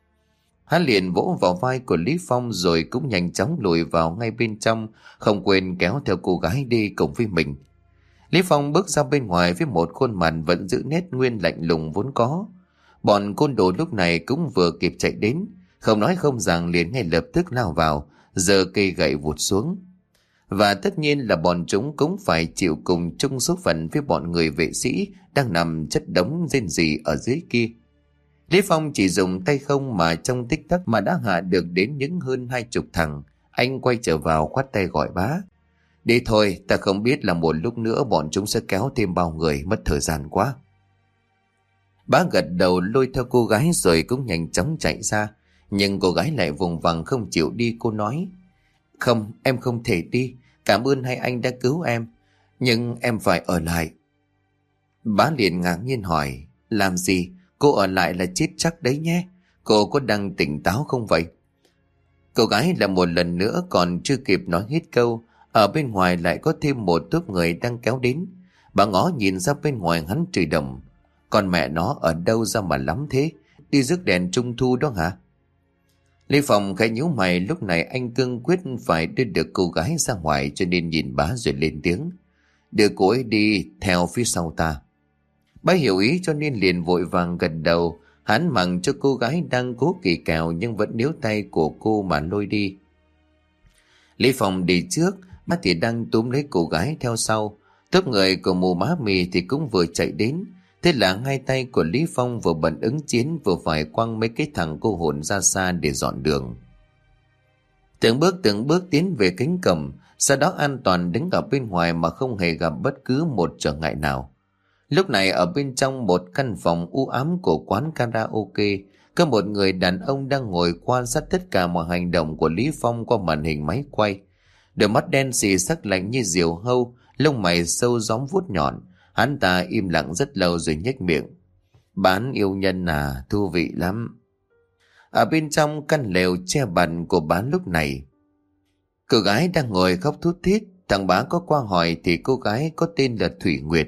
Hắn liền vỗ vào vai của Lý Phong rồi cũng nhanh chóng lùi vào ngay bên trong, không quên kéo theo cô gái đi cùng với mình. Lý Phong bước ra bên ngoài với một khuôn mặt vẫn giữ nét nguyên lạnh lùng vốn có. Bọn côn đồ lúc này cũng vừa kịp chạy đến, không nói không rằng liền ngay lập tức lao vào, giơ cây gậy vụt xuống. Và tất nhiên là bọn chúng cũng phải chịu cùng chung số phận với bọn người vệ sĩ đang nằm chất đống rên rỉ ở dưới kia. Lý Phong chỉ dùng tay không mà trong tích tắc mà đã hạ được đến những hơn hai chục thằng. Anh quay trở vào khoát tay gọi bá. Đi thôi, ta không biết là một lúc nữa bọn chúng sẽ kéo thêm bao người, mất thời gian quá. Bá gật đầu lôi theo cô gái rồi cũng nhanh chóng chạy ra. Nhưng cô gái lại vùng vằng không chịu đi. Cô nói, không, em không thể đi. Cảm ơn hai anh đã cứu em, nhưng em phải ở lại. Bá liền ngạc nhiên hỏi, làm gì? Cô ở lại là chết chắc đấy nhé. Cô có đang tỉnh táo không vậy? Cô gái là một lần nữa còn chưa kịp nói hết câu, ở bên ngoài lại có thêm một tốp người đang kéo đến. Bà ngó nhìn ra bên ngoài hắn chửi đồng. Con mẹ nó ở đâu ra mà lắm thế? Đi rước đèn trung thu đó hả? Lý Phong khẽ nhíu mày, lúc này anh cương quyết phải đưa được cô gái ra ngoài cho nên nhìn bá rồi lên tiếng. Đưa cô ấy đi theo phía sau ta. Bá hiểu ý cho nên liền vội vàng gật đầu. Hắn mặc cho cô gái đang cố kỳ cào nhưng vẫn níu tay của cô mà lôi đi. Lý Phong đi trước, bá thì đang túm lấy cô gái theo sau. Tốp người của mù má Mì thì cũng vừa chạy đến. Thế là hai tay của Lý Phong vừa bận ứng chiến vừa phải quăng mấy cái thằng cô hồn ra xa để dọn đường. Từng bước từng bước tiến về cánh cổng, sau đó an toàn đứng ở bên ngoài mà không hề gặp bất cứ một trở ngại nào. Lúc này ở bên trong một căn phòng u ám của quán karaoke, có một người đàn ông đang ngồi quan sát tất cả mọi hành động của Lý Phong qua màn hình máy quay. Đôi mắt đen xì sắc lạnh như diều hâu, lông mày sâu gióm vuốt nhọn. Hắn ta im lặng rất lâu rồi nhếch miệng. Bán yêu nhân à, thú vị lắm. Ở bên trong căn lều che bẩn của bán lúc này, cô gái đang ngồi khóc thút thít. Thằng bá có qua hỏi thì cô gái có tên là Thủy Nguyệt.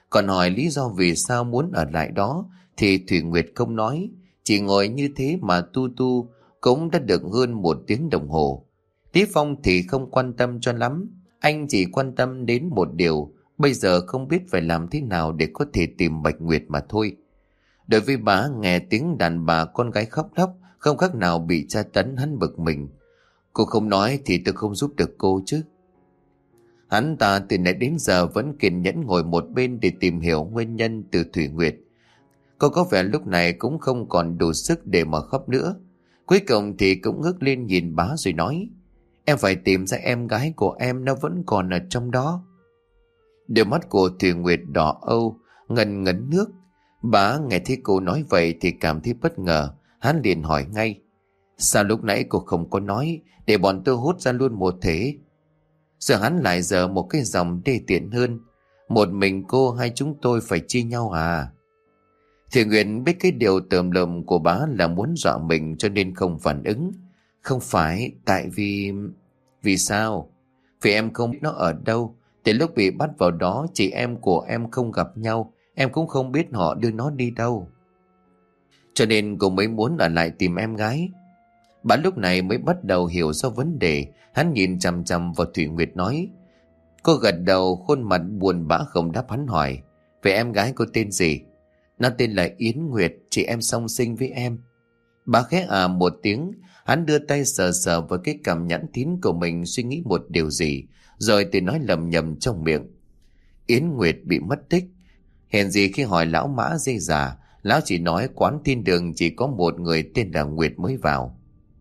Còn hỏi lý do vì sao muốn ở lại đó thì Thủy Nguyệt không nói. Chỉ ngồi như thế mà tu tu cũng đã được hơn một tiếng đồng hồ. Lý Phong thì không quan tâm cho lắm. Anh chỉ quan tâm đến một điều, bây giờ không biết phải làm thế nào để có thể tìm Bạch Nguyệt mà thôi. Đối với bà, nghe tiếng đàn bà con gái khóc lóc không khác nào bị tra tấn, hắn bực mình. Cô không nói thì tôi không giúp được cô chứ. Hắn ta từ nãy đến giờ vẫn kiên nhẫn ngồi một bên để tìm hiểu nguyên nhân từ Thủy Nguyệt. Cô có vẻ lúc này cũng không còn đủ sức để mà khóc nữa. Cuối cùng thì cũng ngước lên nhìn bá rồi nói: Em phải tìm ra em gái của em, nó vẫn còn ở trong đó. Đôi mắt của Thủy Nguyệt đỏ âu, ngần ngấn nước. Bá nghe thấy cô nói vậy thì cảm thấy bất ngờ. Hắn liền hỏi ngay: Sao lúc nãy cô không có nói, để bọn tôi hút ra luôn một thế? Giờ hắn lại giờ một cái dòng đê tiện hơn: Một mình cô hay chúng tôi phải chia nhau à? Thủy Nguyệt biết cái điều tởm lợm của bá là muốn dọa mình cho nên không phản ứng. Không phải, tại vì... Vì sao? Vì em không biết nó ở đâu. Từ lúc bị bắt vào đó, chị em của em không gặp nhau. Em cũng không biết họ đưa nó đi đâu. Cho nên cô mới muốn ở lại tìm em gái. Bà lúc này mới bắt đầu hiểu ra vấn đề. Hắn nhìn chằm chằm vào Thủy Nguyệt nói. Cô gật đầu, khuôn mặt buồn bã không đáp. Hắn hỏi: Vậy em gái cô tên gì? Nó tên là Yến Nguyệt, chị em song sinh với em. Bà khẽ à một tiếng. Hắn đưa tay sờ sờ vào cái cằm nhẵn thín của mình, suy nghĩ một điều gì, rồi tự nói lầm nhầm trong miệng: Yến Nguyệt bị mất tích. Hèn gì khi hỏi lão Mã dây già, lão chỉ nói quán thiên đường chỉ có một người tên là Nguyệt mới vào.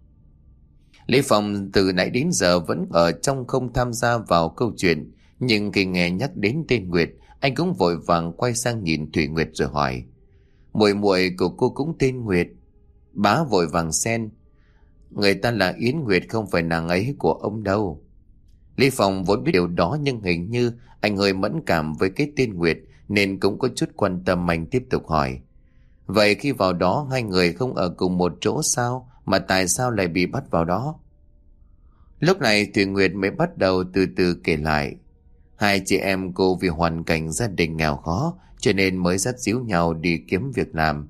Lý Phong từ nãy đến giờ vẫn ở trong không tham gia vào câu chuyện, nhưng khi nghe nhắc đến tên Nguyệt, anh cũng vội vàng quay sang nhìn Thủy Nguyệt rồi hỏi: Muội muội của cô cũng tên Nguyệt? Bá vội vàng xen: Người ta là Yến Nguyệt, không phải nàng ấy của ông đâu. Lý Phong vốn biết điều đó, nhưng hình như anh hơi mẫn cảm với cái tên Nguyệt nên cũng có chút quan tâm. Anh tiếp tục hỏi: Vậy khi vào đó hai người không ở cùng một chỗ sao, mà tại sao lại bị bắt vào đó? Lúc này Thủy Nguyệt mới bắt đầu từ từ kể lại. Hai chị em cô vì hoàn cảnh gia đình nghèo khó cho nên mới dắt díu nhau đi kiếm việc làm,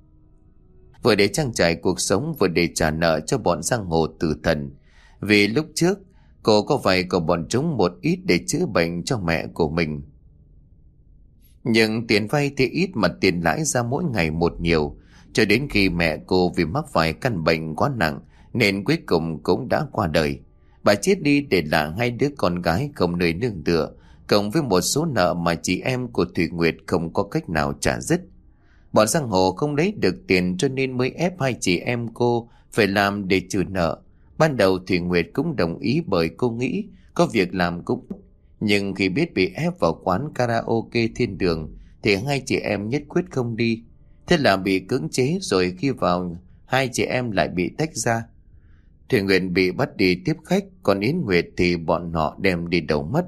vừa để trang trải cuộc sống, vừa để trả nợ cho bọn giang hồ tử thần. Vì lúc trước cô có vay của bọn chúng một ít để chữa bệnh cho mẹ của mình, nhưng tiền vay thì ít mà tiền lãi ra mỗi ngày một nhiều, cho đến khi mẹ cô vì mắc phải căn bệnh quá nặng nên cuối cùng cũng đã qua đời. Bà chết đi để lại hai đứa con gái không nơi nương tựa, cộng với một số nợ mà chị em của Thủy Nguyệt không có cách nào trả dứt. Bọn giang hồ không lấy được tiền cho nên mới ép hai chị em cô phải làm để trừ nợ. Ban đầu Thủy Nguyệt cũng đồng ý bởi cô nghĩ có việc làm cũng. Nhưng khi biết bị ép vào quán karaoke thiên đường thì hai chị em nhất quyết không đi. Thế là bị cưỡng chế, rồi khi vào hai chị em lại bị tách ra. Thủy Nguyệt bị bắt đi tiếp khách, còn Yến Nguyệt thì bọn họ đem đi đầu mất.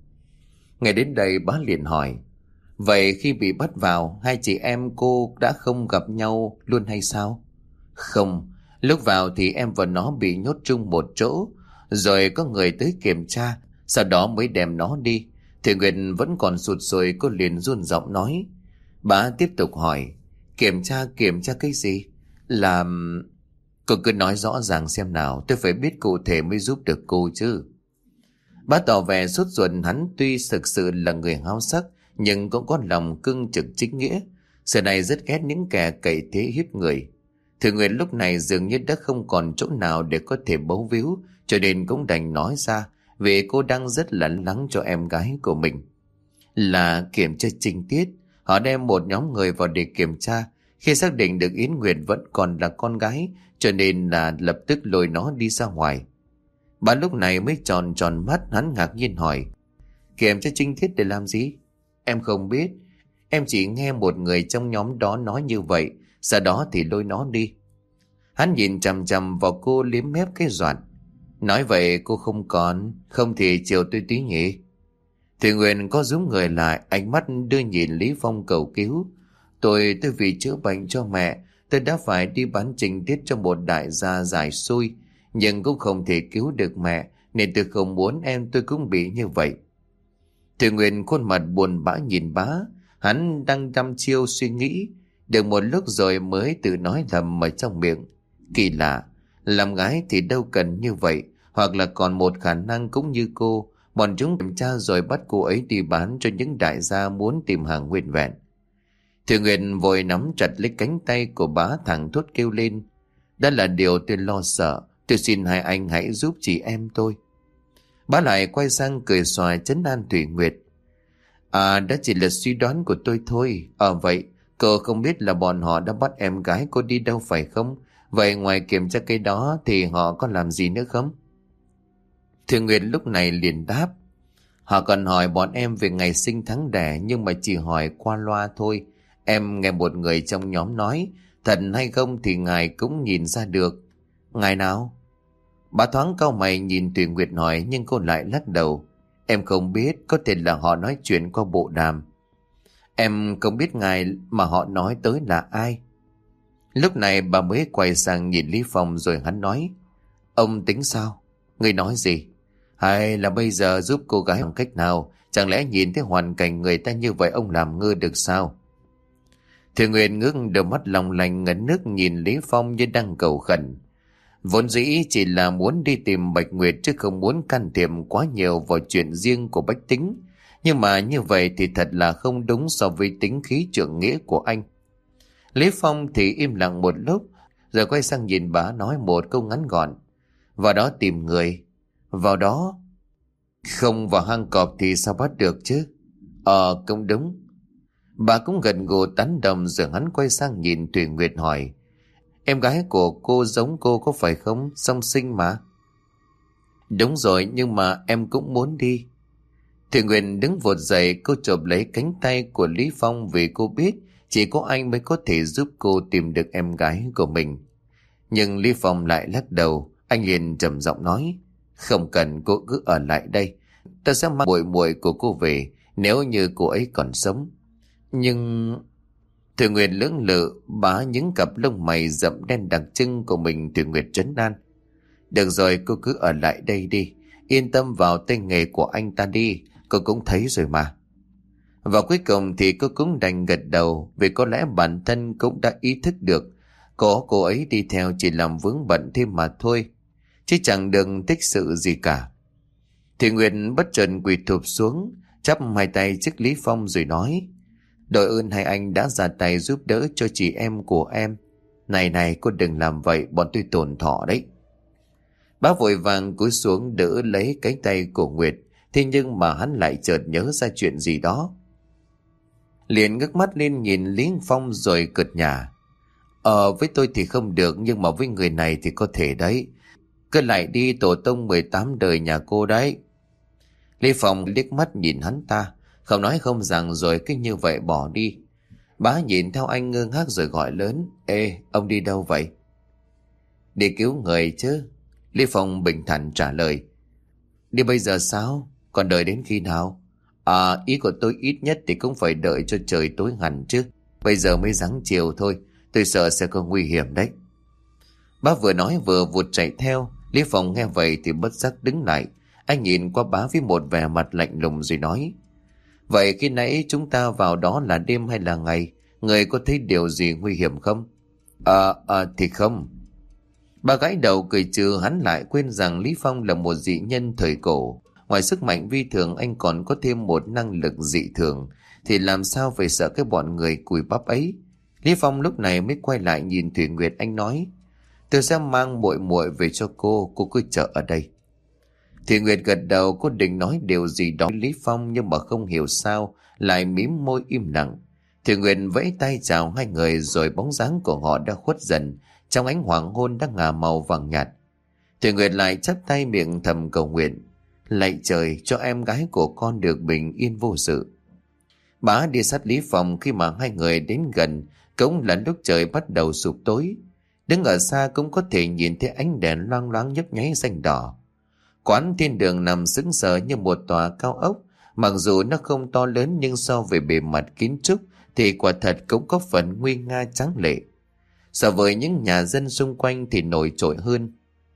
Ngày đến đây bá liền hỏi: Vậy khi bị bắt vào, hai chị em cô đã không gặp nhau luôn hay sao? Không, lúc vào thì em và nó bị nhốt chung một chỗ, rồi có người tới kiểm tra, sau đó mới đem nó đi. Thủy Nguyệt vẫn còn sụt sùi, cô liền run giọng nói. Bà tiếp tục hỏi: Kiểm tra, kiểm tra cái gì? Là... Cô cứ nói rõ ràng xem nào, tôi phải biết cụ thể mới giúp được cô chứ. Bà tỏ vẻ sốt ruột. Hắn tuy thực sự là người háo sắc, nhưng cũng có lòng cưng trực chính nghĩa. Giờ này rất ghét những kẻ cậy thế hiếp người. Thủy Nguyệt lúc này dường như đã không còn chỗ nào để có thể bấu víu, cho nên cũng đành nói ra, vì cô đang rất là lắng cho em gái của mình. Là kiểm tra trinh tiết. Họ đem một nhóm người vào để kiểm tra. Khi xác định được Yến Nguyệt vẫn còn là con gái, cho nên là lập tức lôi nó đi ra ngoài. Bà lúc này mới tròn tròn mắt. Hắn ngạc nhiên hỏi: Kiểm tra trinh tiết để làm gì? Em không biết. Em chỉ nghe một người trong nhóm đó nói như vậy, sau đó thì lôi nó đi. Hắn nhìn chằm chằm vào cô, liếm mép cái doạt. Nói vậy cô không còn, không thì chiều tôi tí nhỉ? Thủy Nguyệt có rúm người lại, ánh mắt đưa nhìn Lý Phong cầu cứu. Tôi tôi vì chữa bệnh cho mẹ, tôi đã phải đi bán trình tiết cho một đại gia giải xui, nhưng cũng không thể cứu được mẹ, nên tôi không muốn em tôi cũng bị như vậy. Thủy Nguyệt khuôn mặt buồn bã nhìn bá. Hắn đang đăm chiêu suy nghĩ, được một lúc rồi mới tự nói thầm ở trong miệng. Kỳ lạ, làm gái thì đâu cần như vậy, hoặc là còn một khả năng cũng như cô, bọn chúng kiểm tra rồi bắt cô ấy đi bán cho những đại gia muốn tìm hàng nguyên vẹn. Thùy Nguyệt vội nắm chặt lấy cánh tay của bá, thẳng thốt kêu lên. Đó là điều tôi lo sợ, tôi xin hai anh hãy giúp chị em tôi. Bá lại quay sang cười xòa trấn an Thùy Nguyệt. À, đó chỉ là suy đoán của tôi thôi. Ờ vậy, cô không biết là bọn họ đã bắt em gái cô đi đâu phải không? Vậy ngoài kiểm tra cái đó thì họ có làm gì nữa không? Thùy Nguyệt lúc này liền đáp. Họ còn hỏi bọn em về ngày sinh tháng đẻ, nhưng mà chỉ hỏi qua loa thôi. Em nghe một người trong nhóm nói, thật hay không thì ngài cũng nhìn ra được. Ngài nào? Bà thoáng cau mày nhìn Thùy Nguyệt hỏi, nhưng cô lại lắc đầu. Em không biết, có thể là họ nói chuyện qua bộ đàm. Em không biết ngài mà họ nói tới là ai. Lúc này bà mới quay sang nhìn Lý Phong rồi hắn nói. Ông tính sao? Người nói gì? Hay là bây giờ giúp cô gái bằng cách nào? Chẳng lẽ nhìn thấy hoàn cảnh người ta như vậy ông làm ngơ được sao? Thùy Nguyệt ngước đôi mắt lòng lành ngấn nước nhìn Lý Phong như đang cầu khẩn. Vốn dĩ chỉ là muốn đi tìm Bạch Nguyệt chứ không muốn can thiệp quá nhiều vào chuyện riêng của Bách Tính. Nhưng mà như vậy thì thật là không đúng so với tính khí trượng nghĩa của anh. Lý Phong thì im lặng một lúc, rồi quay sang nhìn bà nói một câu ngắn gọn. Vào đó tìm người. Vào đó? Không vào hang cọp thì sao bắt được chứ? Ờ, cũng đúng. Bà cũng gần gù tán đồng, rồi hắn quay sang nhìn Thùy Nguyệt hỏi. Em gái của cô giống cô có phải không? Song sinh mà. Đúng rồi, nhưng mà em cũng muốn đi. Thùy Nguyệt đứng vụt dậy, cô chộp lấy cánh tay của Lý Phong vì cô biết chỉ có anh mới có thể giúp cô tìm được em gái của mình. Nhưng Lý Phong lại lắc đầu, anh liền trầm giọng nói. Không cần, cô cứ ở lại đây. Ta sẽ mang muội muội của cô về nếu như cô ấy còn sống. Nhưng... Thùy Nguyệt lưỡng lự, bá những cặp lông mày rậm đen đặc trưng của mình. Thùy Nguyệt trấn an. Được rồi, cô cứ ở lại đây đi. Yên tâm vào tay nghề của anh ta đi. Cô cũng thấy rồi mà. Và cuối cùng thì cô cũng đành gật đầu, vì có lẽ bản thân cũng đã ý thức được có cô ấy đi theo chỉ làm vướng bận thêm mà thôi, chứ chẳng đừng tích sự gì cả. Thùy Nguyệt bất chợt quỳ thụp xuống, chắp hai tay trước Lý Phong rồi nói. Đội ơn hai anh đã ra tay giúp đỡ cho chị em của em. Này này, cô đừng làm vậy, bọn tôi tổn thọ đấy. Bác vội vàng cúi xuống đỡ lấy cánh tay của Nguyệt. Thế nhưng mà hắn lại chợt nhớ ra chuyện gì đó, liền ngước mắt lên nhìn Lý Phong rồi cợt nhả. Ờ, với tôi thì không được, nhưng mà với người này thì có thể đấy. Cứ lại đi, tổ tông mười tám đời nhà cô đấy. Lý Phong liếc mắt nhìn hắn ta, không nói không rằng rồi cứ như vậy bỏ đi. Bá nhìn theo anh ngơ ngác rồi gọi lớn. Ê, ông đi đâu vậy? Đi cứu người chứ. Lý Phong bình thản trả lời. Đi bây giờ sao? Còn đợi đến khi nào? À, ý của tôi ít nhất thì cũng phải đợi cho trời tối hẳn chứ. Bây giờ mới ráng chiều thôi, tôi sợ sẽ có nguy hiểm đấy. Bá vừa nói vừa vụt chạy theo. Lý Phong nghe vậy thì bất giác đứng lại. Anh nhìn qua bá với một vẻ mặt lạnh lùng rồi nói. Vậy khi nãy chúng ta vào đó là đêm hay là ngày? Người có thấy điều gì nguy hiểm không? À, à thì không. Bà gãi đầu cười trừ, hắn lại quên rằng Lý Phong là một dị nhân thời cổ. Ngoài sức mạnh vi thường, anh còn có thêm một năng lực dị thường, thì làm sao phải sợ cái bọn người cùi bắp ấy. Lý Phong lúc này mới quay lại nhìn Thùy Nguyệt, anh nói. Tôi sẽ mang muội muội về cho cô, cô cứ chờ ở đây. Thùy Nguyệt gật đầu, cô định nói điều gì đó với Lý Phong, nhưng mà không hiểu sao lại mím môi im lặng. Thùy Nguyệt vẫy tay chào hai người, rồi bóng dáng của họ đã khuất dần trong ánh hoàng hôn đã ngả màu vàng nhạt. Thùy Nguyệt lại chắp tay miệng thầm cầu nguyện. Lạy trời, cho em gái của con được bình yên vô sự. Bá đi sát Lý Phong, khi mà hai người đến gần cũng là lúc trời bắt đầu sụp tối. Đứng ở xa cũng có thể nhìn thấy ánh đèn loang loáng nhấp nháy xanh đỏ. Quán thiên đường nằm sững sờ như một tòa cao ốc. Mặc dù nó không to lớn, nhưng so về bề mặt kiến trúc thì quả thật cũng có phần nguy nga tráng lệ. So với những nhà dân xung quanh thì nổi trội hơn.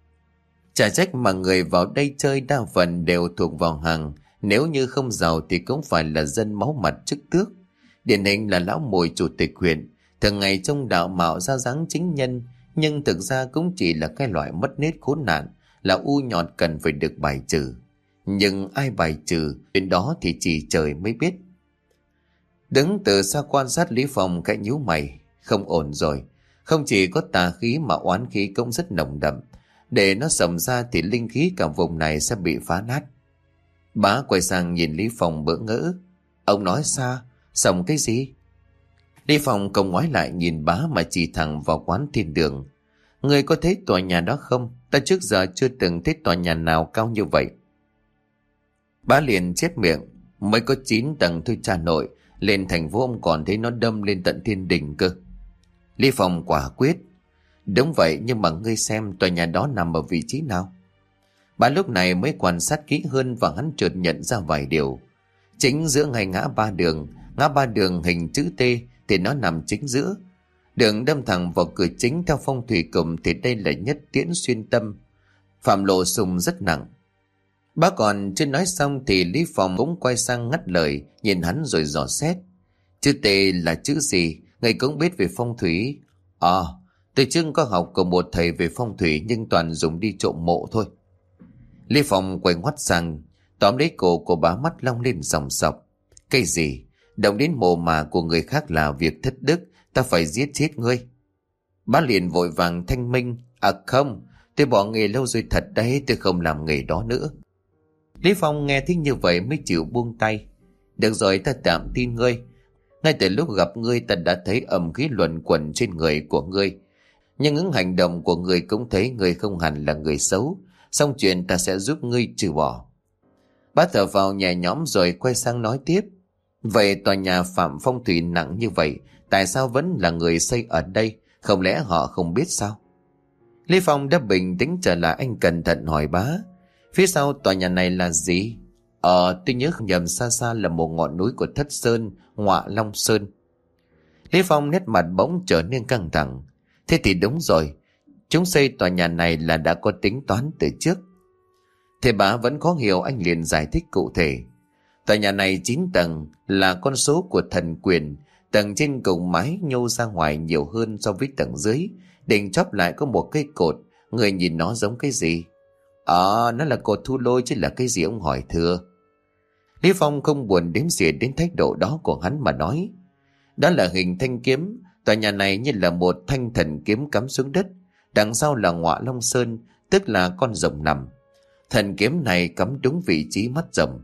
Chả trách mà người vào đây chơi đa phần đều thuộc vào hàng, nếu như không giàu thì cũng phải là dân máu mặt chức tước. Điển hình là lão Mùi chủ tịch huyện, thường ngày trông đạo mạo ra dáng chính nhân, nhưng thực ra cũng chỉ là cái loại mất nết khốn nạn, là u nhọt cần phải được bài trừ. Nhưng ai bài trừ chuyện đó thì chỉ trời mới biết. Đứng từ xa quan sát, Lý Phong khẽ nhíu mày. Không ổn rồi. Không chỉ có tà khí mà oán khí cũng rất nồng đậm. Để nó sầm ra thì linh khí cả vùng này sẽ bị phá nát. Bá quay sang nhìn Lý Phong bỡ ngỡ. Ông nói xa, sầm cái gì? Lý Phong không ngoái lại nhìn bá mà chỉ thẳng vào quán thiên đường. Người có thấy tòa nhà đó không? Ta trước giờ chưa từng thấy tòa nhà nào cao như vậy. Bá liền chép miệng. Mới có chín tầng thôi cha nội. Lên thành phố ông còn thấy nó đâm lên tận thiên đình cơ. Lý Phong quả quyết. Đúng vậy, nhưng mà ngươi xem tòa nhà đó nằm ở vị trí nào? Bá lúc này mới quan sát kỹ hơn và hắn chợt nhận ra vài điều. Chính giữa ngay ngã ba đường, ngã ba đường hình chữ T thì nó nằm chính giữa. Đường đâm thẳng vào cửa chính theo phong thủy cụm thì đây là nhất tiễn xuyên tâm. Phạm lộ sùng rất nặng. Bá còn chưa nói xong thì Lý Phong cũng quay sang ngắt lời, nhìn hắn rồi dò xét. Chữ T là chữ gì? Ngài cũng biết về phong thủy. À, tôi chưa có học của một thầy về phong thủy nhưng toàn dùng đi trộm mộ thôi. Lý Phong quay ngoắt sang, tóm lấy cổ của bá, mắt long lên sòng sọc. Cái gì? Động đến mồ mả của người khác là việc thất đức, ta phải giết chết ngươi. Bá liền vội vàng thanh minh. À không, tôi bỏ nghề lâu rồi thật đấy, tôi không làm nghề đó nữa. Lý Phong nghe thích như vậy mới chịu buông tay. Được rồi, ta tạm tin ngươi. Ngay từ lúc gặp ngươi ta đã thấy âm khí luẩn quẩn trên người của ngươi. Nhưng những hành động của ngươi cũng thấy ngươi không hẳn là người xấu. Xong chuyện ta sẽ giúp ngươi trừ bỏ. Bá thở vào nhẹ nhõm rồi quay sang nói tiếp. Vậy tòa nhà phạm phong thủy nặng như vậy, tại sao vẫn là người xây ở đây? Không lẽ họ không biết sao? Lý Phong đã bình tĩnh trở lại, anh cẩn thận hỏi bá. Phía sau tòa nhà này là gì? Ờ, tôi nhớ không nhầm, xa xa là một ngọn núi của Thất Sơn, Ngọa Long Sơn. Lý Phong nét mặt bỗng trở nên căng thẳng. Thế thì đúng rồi, chúng xây tòa nhà này là đã có tính toán từ trước. Thế bá vẫn khó hiểu, anh liền giải thích cụ thể. Tòa nhà này chín tầng là con số của thần quyền, tầng trên cùng mái nhô ra ngoài nhiều hơn so với tầng dưới, đỉnh chóp lại có một cây cột, người nhìn nó giống cái gì? Ờ, à, nó là cột thu lôi chứ là cái gì ông hỏi thưa. Lý Phong không buồn đếm xỉa đến thái độ đó của hắn mà nói. Đó là hình thanh kiếm, tòa nhà này như là một thanh thần kiếm cắm xuống đất, đằng sau là Ngọa Long Sơn, tức là con rồng nằm. Thần kiếm này cắm đúng vị trí mắt rồng.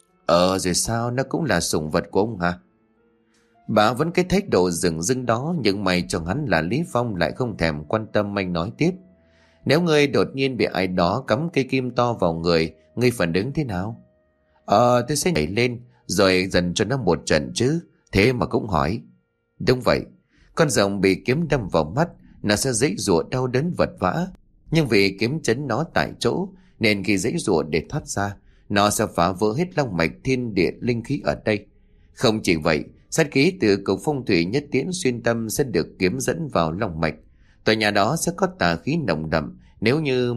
Ờ rồi sao, nó cũng là sủng vật của ông hả? Bà vẫn cái thái độ rừng rưng đó, nhưng mày cho hắn là Lý Phong lại không thèm quan tâm. Anh nói tiếp. Nếu ngươi đột nhiên bị ai đó cắm cây kim to vào người, ngươi phản ứng thế nào? Ờ tôi sẽ nhảy lên rồi dần cho nó một trận chứ. Thế mà cũng hỏi. Đúng vậy, con rồng bị kiếm đâm vào mắt, nó sẽ giãy giụa đau đớn vật vã. Nhưng vì kiếm chấn nó tại chỗ, nên khi giãy giụa để thoát ra, nó sẽ phá vỡ hết long mạch thiên địa linh khí ở đây. Không chỉ vậy, sát khí từ cục phong thủy nhất tiễn xuyên tâm sẽ được kiếm dẫn vào long mạch. Tòa nhà đó sẽ có tà khí nồng đậm. Nếu như...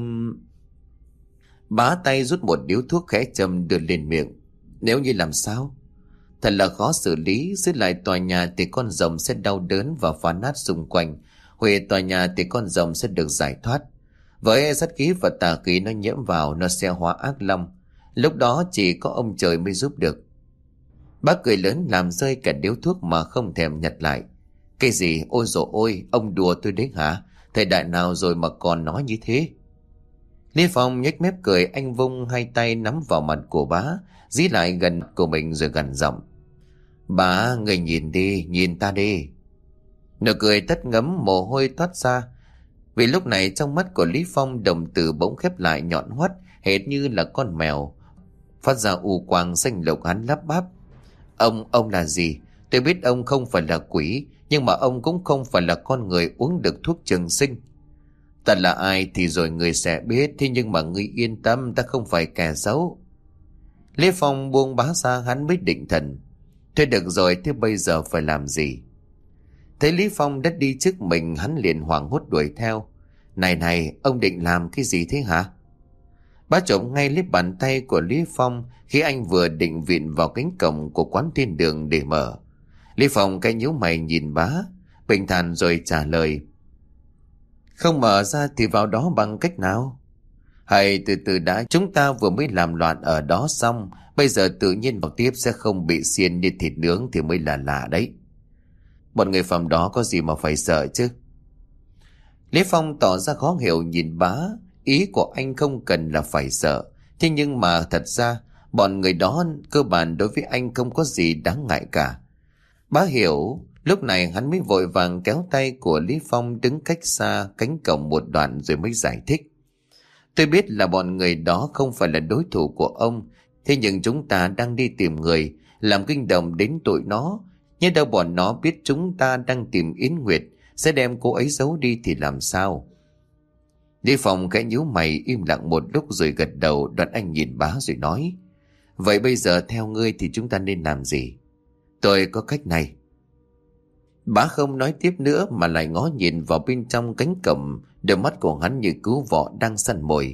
Bá tay rút một điếu thuốc khẽ châm đưa lên miệng. Nếu như làm sao? Thật là khó xử lý. Giữ lại tòa nhà thì con rồng sẽ đau đớn và phá nát xung quanh. Hủy tòa nhà thì con rồng sẽ được giải thoát. Với sát khí và tà khí nó nhiễm vào, nó sẽ hóa ác long. Lúc đó chỉ có ông trời mới giúp được. Bác cười lớn làm rơi cả điếu thuốc mà không thèm nhặt lại. Cái gì? Ôi dồi ôi, ông đùa tôi đấy hả? Thời đại nào rồi mà còn nói như thế? Lý Phong nhếch mép cười, anh vung hai tay nắm vào mặt của bá, dí lại gần của mình rồi gằn giọng. Bá, người nhìn đi, nhìn ta đi. Nụ cười tắt ngấm, mồ hôi toát ra. Vì lúc này trong mắt của Lý Phong đồng tử bỗng khép lại nhọn hoắt, hệt như là con mèo. Phát ra u quang xanh lục, hắn lắp bắp. Ông, ông là gì? Tôi biết ông không phải là quỷ, nhưng mà ông cũng không phải là con người uống được thuốc trường sinh. Ta là ai thì rồi người sẽ biết, thế nhưng mà ngươi yên tâm, ta không phải kẻ xấu. Lý Phong buông bá ra, hắn mới định thần. Thôi được rồi, thế bây giờ phải làm gì? Thấy Lý Phong đã đi trước mình, hắn liền hoảng hốt đuổi theo. Này này, ông định làm cái gì thế hả? Bá trộm ngay lấy bàn tay của Lý Phong khi anh vừa định vịn vào cánh cổng của quán thiên đường để mở. Lý Phong cái nhíu mày nhìn bá, bình thản rồi trả lời. Không mở ra thì vào đó bằng cách nào? Hay từ từ đã, chúng ta vừa mới làm loạn ở đó xong, bây giờ tự nhiên vào tiếp sẽ không bị xiên như thịt nướng thì mới là lạ đấy. Bọn người phẩm đó có gì mà phải sợ chứ? Lý Phong tỏ ra khó hiểu nhìn bá, ý của anh không cần là phải sợ. Thế nhưng mà thật ra, bọn người đó cơ bản đối với anh không có gì đáng ngại cả. Bá hiểu, lúc này hắn mới vội vàng kéo tay của Lý Phong đứng cách xa cánh cổng một đoạn rồi mới giải thích. Tôi biết là bọn người đó không phải là đối thủ của ông, thế nhưng chúng ta đang đi tìm người, làm kinh động đến tụi nó. Nhưng đâu bọn nó biết chúng ta đang tìm Yến Nguyệt, sẽ đem cô ấy giấu đi thì làm sao? Lý Phong khẽ nhíu mày im lặng một lúc rồi gật đầu. Đoạn anh nhìn bá rồi nói, vậy bây giờ theo ngươi thì chúng ta nên làm gì? Tôi có cách này. Bá không nói tiếp nữa mà lại ngó nhìn vào bên trong cánh cổng, đôi mắt của hắn như cứu vọ đang săn mồi.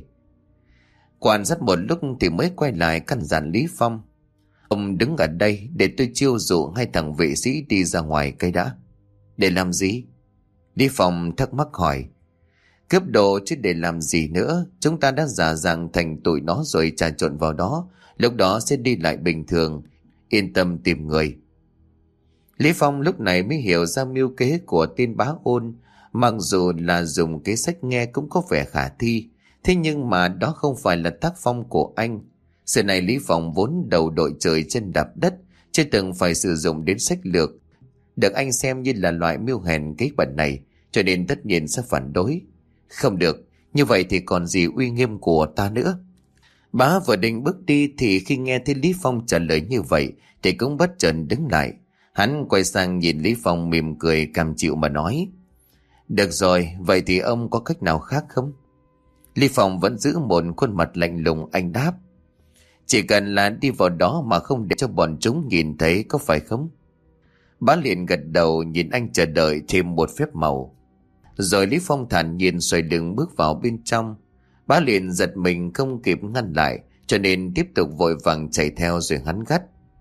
Quan sát một lúc thì mới quay lại căn dặn Lý Phong, ông đứng ở đây để tôi chiêu dụ hai thằng vệ sĩ đi ra ngoài cây đã. Để làm gì? Lý Phong thắc mắc hỏi. Cướp đồ chứ để làm gì nữa, chúng ta đã giả dạng thành tụi nó rồi trà trộn vào đó, lúc đó sẽ đi lại bình thường, yên tâm tìm người. Lý Phong lúc này mới hiểu ra mưu kế của tên bá ôn, mặc dù là dùng kế sách nghe cũng có vẻ khả thi, thế nhưng mà đó không phải là tác phong của anh. Sự này Lý Phong vốn đầu đội trời chân đạp đất, chưa từng phải sử dụng đến sách lược, được anh xem như là loại mưu hèn kế bẩn này, cho nên tất nhiên sẽ phản đối. Không được, như vậy thì còn gì uy nghiêm của ta nữa. Bá vừa định bước đi thì khi nghe thấy Lý Phong trả lời như vậy thì cũng bất chợt đứng lại. Hắn quay sang nhìn Lý Phong mỉm cười cam chịu mà nói, được rồi, vậy thì ông có cách nào khác không? Lý Phong vẫn giữ một khuôn mặt lạnh lùng, anh đáp, chỉ cần là đi vào đó mà không để cho bọn chúng nhìn thấy, có phải không? Bá liền gật đầu nhìn anh chờ đợi thêm một phép màu. Rồi Lý Phong thản nhiên xoay lưng bước vào bên trong. Bá liền giật mình không kịp ngăn lại, cho nên tiếp tục vội vàng chạy theo rồi hắn gắt,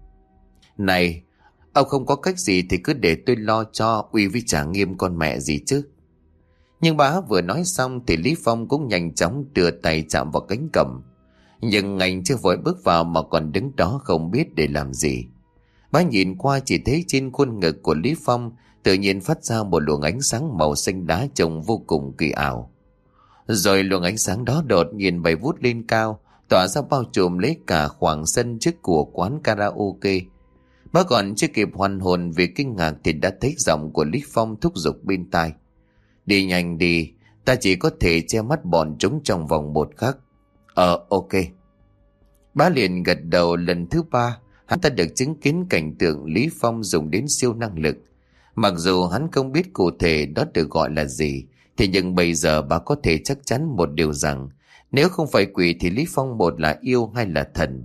này, ông không có cách gì thì cứ để tôi lo cho, uy với trả nghiêm con mẹ gì chứ. Nhưng bá vừa nói xong thì Lý Phong cũng nhanh chóng đưa tay chạm vào cánh cổng. Nhưng anh chưa vội bước vào mà còn đứng đó không biết để làm gì. Bá nhìn qua chỉ thấy trên khuôn ngực của Lý Phong tự nhiên phát ra một luồng ánh sáng màu xanh đá trông vô cùng kỳ ảo. Rồi luồng ánh sáng đó đột nhiên bay vút lên cao, tỏa ra bao trùm lấy cả khoảng sân trước của quán karaoke. Bá còn chưa kịp hoàn hồn vì kinh ngạc thì đã thấy giọng của Lý Phong thúc giục bên tai, đi nhanh đi, ta chỉ có thể che mắt bọn chúng trong vòng một khắc. Ờ ok. Bá liền gật đầu. Lần thứ ba hắn ta được chứng kiến cảnh tượng Lý Phong dùng đến siêu năng lực. Mặc dù hắn không biết cụ thể đó được gọi là gì, thì nhưng bây giờ bá có thể chắc chắn một điều rằng nếu không phải quỷ thì Lý Phong một là yêu hay là thần.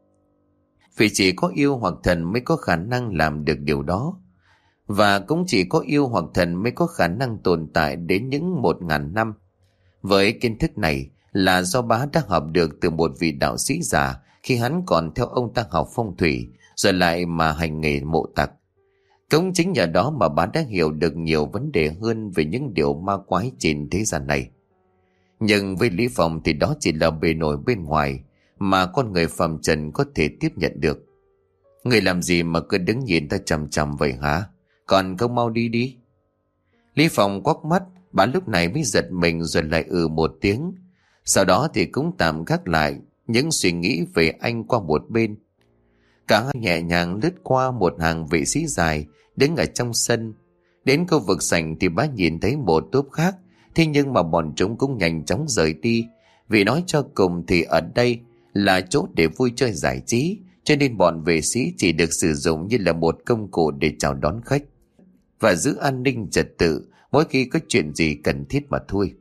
Vì chỉ có yêu hoặc thần mới có khả năng làm được điều đó. Và cũng chỉ có yêu hoặc thần mới có khả năng tồn tại đến những một ngàn năm. Với kiến thức này là do bá đã học được từ một vị đạo sĩ già khi hắn còn theo ông ta học phong thủy, rồi lại mà hành nghề mộ tặc. Cũng chính nhờ đó mà bá đã hiểu được nhiều vấn đề hơn về những điều ma quái trên thế gian này. Nhưng với Lý Phong thì đó chỉ là bề nổi bên ngoài mà con người phàm trần có thể tiếp nhận được. Người làm gì mà cứ đứng nhìn ta chằm chằm vậy hả? Còn không mau đi đi. Lý Phong quắc mắt, bá lúc này mới giật mình rồi lại ừ một tiếng. Sau đó thì cũng tạm gác lại những suy nghĩ về anh qua một bên. Cả hai nhẹ nhàng lướt qua một hàng vệ sĩ dài đứng ở trong sân. Đến khu vực sảnh thì bá nhìn thấy một tốp khác, thế nhưng mà bọn chúng cũng nhanh chóng rời đi, vì nói cho cùng thì ở đây là chỗ để vui chơi giải trí, cho nên bọn vệ sĩ chỉ được sử dụng như là một công cụ để chào đón khách và giữ an ninh trật tự mỗi khi có chuyện gì cần thiết mà thôi.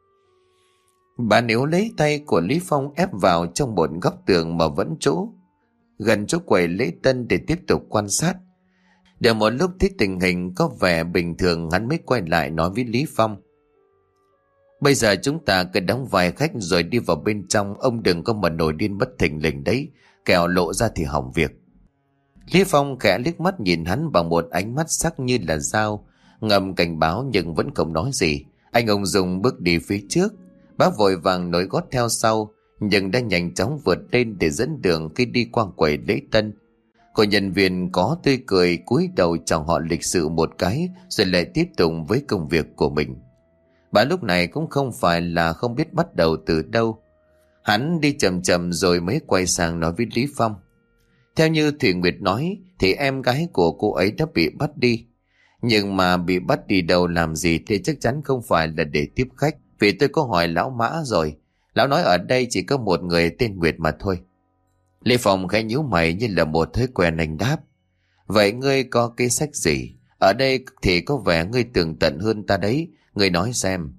Bà níu lấy tay của Lý Phong ép vào trong một góc tường mà vẫn chỗ gần chỗ quầy lễ tân để tiếp tục quan sát. Được một lúc thấy tình hình có vẻ bình thường, hắn mới quay lại nói với Lý Phong, bây giờ chúng ta cứ đóng vài khách rồi đi vào bên trong, ông đừng có mà nổi điên bất thình lình đấy, kẻo lộ ra thì hỏng việc. Lý Phong khẽ liếc mắt nhìn hắn bằng một ánh mắt sắc như là dao, ngầm cảnh báo nhưng vẫn không nói gì. Anh ung dung bước đi phía trước, bá vội vàng nối gót theo sau, nhưng đã nhanh chóng vượt lên để dẫn đường khi đi qua quầy lễ tân. Cô nhân viên có tươi cười cúi đầu chào họ lịch sự một cái rồi lại tiếp tục với công việc của mình. Bà lúc này cũng không phải là không biết bắt đầu từ đâu. Hắn đi chậm chậm rồi mới quay sang nói với Lý Phong. Theo như Thủy Nguyệt nói thì em gái của cô ấy đã bị bắt đi. Nhưng mà bị bắt đi đâu làm gì thì chắc chắn không phải là để tiếp khách. Vì tôi có hỏi lão Mã rồi. Lão nói ở đây chỉ có một người tên Nguyệt mà thôi. Lê Phong khẽ nhíu mày như là một thói quen anh đáp. Vậy ngươi có cái sách gì? Ở đây thì có vẻ ngươi tường tận hơn ta đấy. Ngươi nói xem.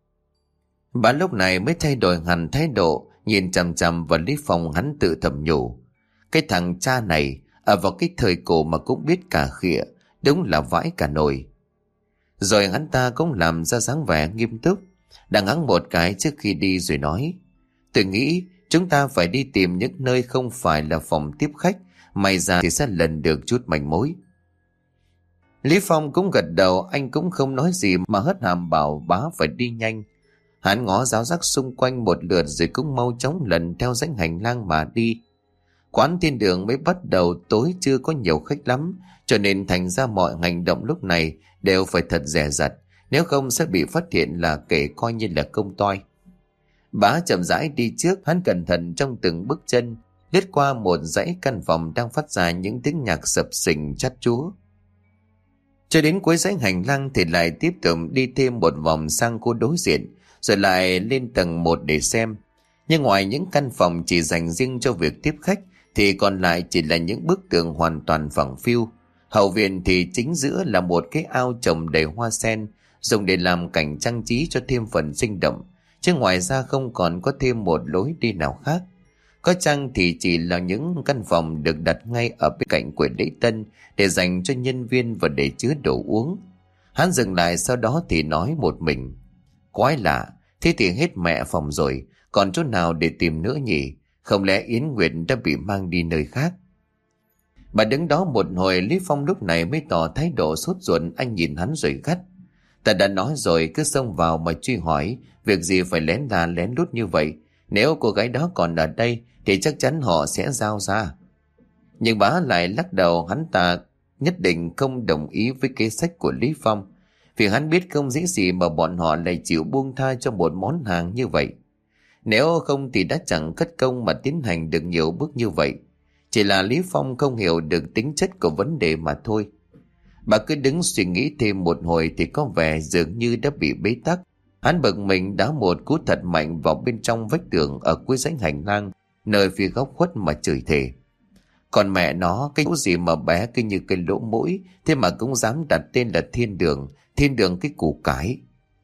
Bà lúc này mới thay đổi hẳn thái độ, nhìn chằm chằm vào Lý Phong. Hắn tự thầm nhủ. Cái thằng cha này ở vào cái thời cổ mà cũng biết cả khịa, đúng là vãi cả nồi. Rồi hắn ta cũng làm ra dáng vẻ nghiêm túc, đằng hắng một cái trước khi đi rồi nói. Tôi nghĩ chúng ta phải đi tìm những nơi không phải là phòng tiếp khách, may ra thì sẽ lần được chút manh mối. Lý Phong cũng gật đầu, anh cũng không nói gì mà hất hàm bảo bá phải đi nhanh. Hắn ngó giáo giác xung quanh một lượt rồi cũng mau chóng lần theo dãy hành lang mà đi. Quán thiên đường mới bắt đầu tối, chưa có nhiều khách lắm, cho nên thành ra mọi hành động lúc này đều phải thật dè dặt, nếu không sẽ bị phát hiện là kẻ coi như là công toi. Bá chậm rãi đi trước, hắn cẩn thận trong từng bước chân, lướt qua một dãy căn phòng đang phát ra những tiếng nhạc sập sình chát chúa. Cho đến cuối dãy hành lang thì lại tiếp tục đi thêm một vòng sang khu đối diện, rồi lại lên tầng một để xem. Nhưng ngoài những căn phòng chỉ dành riêng cho việc tiếp khách thì còn lại chỉ là những bức tường hoàn toàn phẳng phiu. Hậu viện thì chính giữa là một cái ao trồng đầy hoa sen, dùng để làm cảnh trang trí cho thêm phần sinh động, chứ ngoài ra không còn có thêm một lối đi nào khác. Có chăng thì chỉ là những căn phòng được đặt ngay ở bên cạnh quầy lễ tân để dành cho nhân viên và để chứa đồ uống. Hắn dừng lại sau đó thì nói một mình. Quái lạ, thế thì hết mẹ phòng rồi, còn chỗ nào để tìm nữa nhỉ? Không lẽ Yến Nguyệt đã bị mang đi nơi khác? Bà đứng đó một hồi, Lý Phong lúc này mới tỏ thái độ sốt ruột. Anh nhìn hắn rồi gắt. Ta đã nói rồi, cứ xông vào mà truy hỏi, việc gì phải lén là lén lút như vậy? Nếu cô gái đó còn ở đây thì chắc chắn họ sẽ giao ra. Nhưng bá lại lắc đầu, hắn ta nhất định không đồng ý với kế sách của Lý Phong, vì hắn biết không dễ gì mà bọn họ lại chịu buông tha cho một món hàng như vậy. Nếu không thì đã chẳng cất công mà tiến hành được nhiều bước như vậy. Chỉ là Lý Phong không hiểu được tính chất của vấn đề mà thôi. Bà cứ đứng suy nghĩ thêm một hồi thì có vẻ dường như đã bị bế tắc. Hắn bực mình đá một cú thật mạnh vào bên trong vách tường ở cuối dãy hành lang, nơi phía góc khuất mà chửi thề. Còn mẹ nó, cái chỗ gì mà bé cứ như cái lỗ mũi, thế mà cũng dám đặt tên là thiên đường, thiên đường cái củ cải.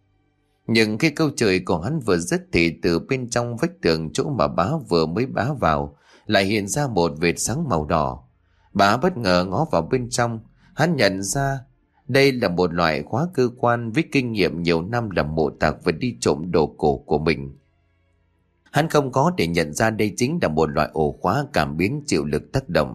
Nhưng khi câu chửi của hắn vừa dứt thì từ bên trong vách tường chỗ mà bá vừa mới bá vào lại hiện ra một vệt sáng màu đỏ. Bá bất ngờ ngó vào bên trong, hắn nhận ra đây là một loại khóa cơ quan với kinh nghiệm nhiều năm làm mộ tạc và đi trộm đồ cổ của mình. Hắn không có để nhận ra đây chính là một loại ổ khóa cảm biến chịu lực tác động.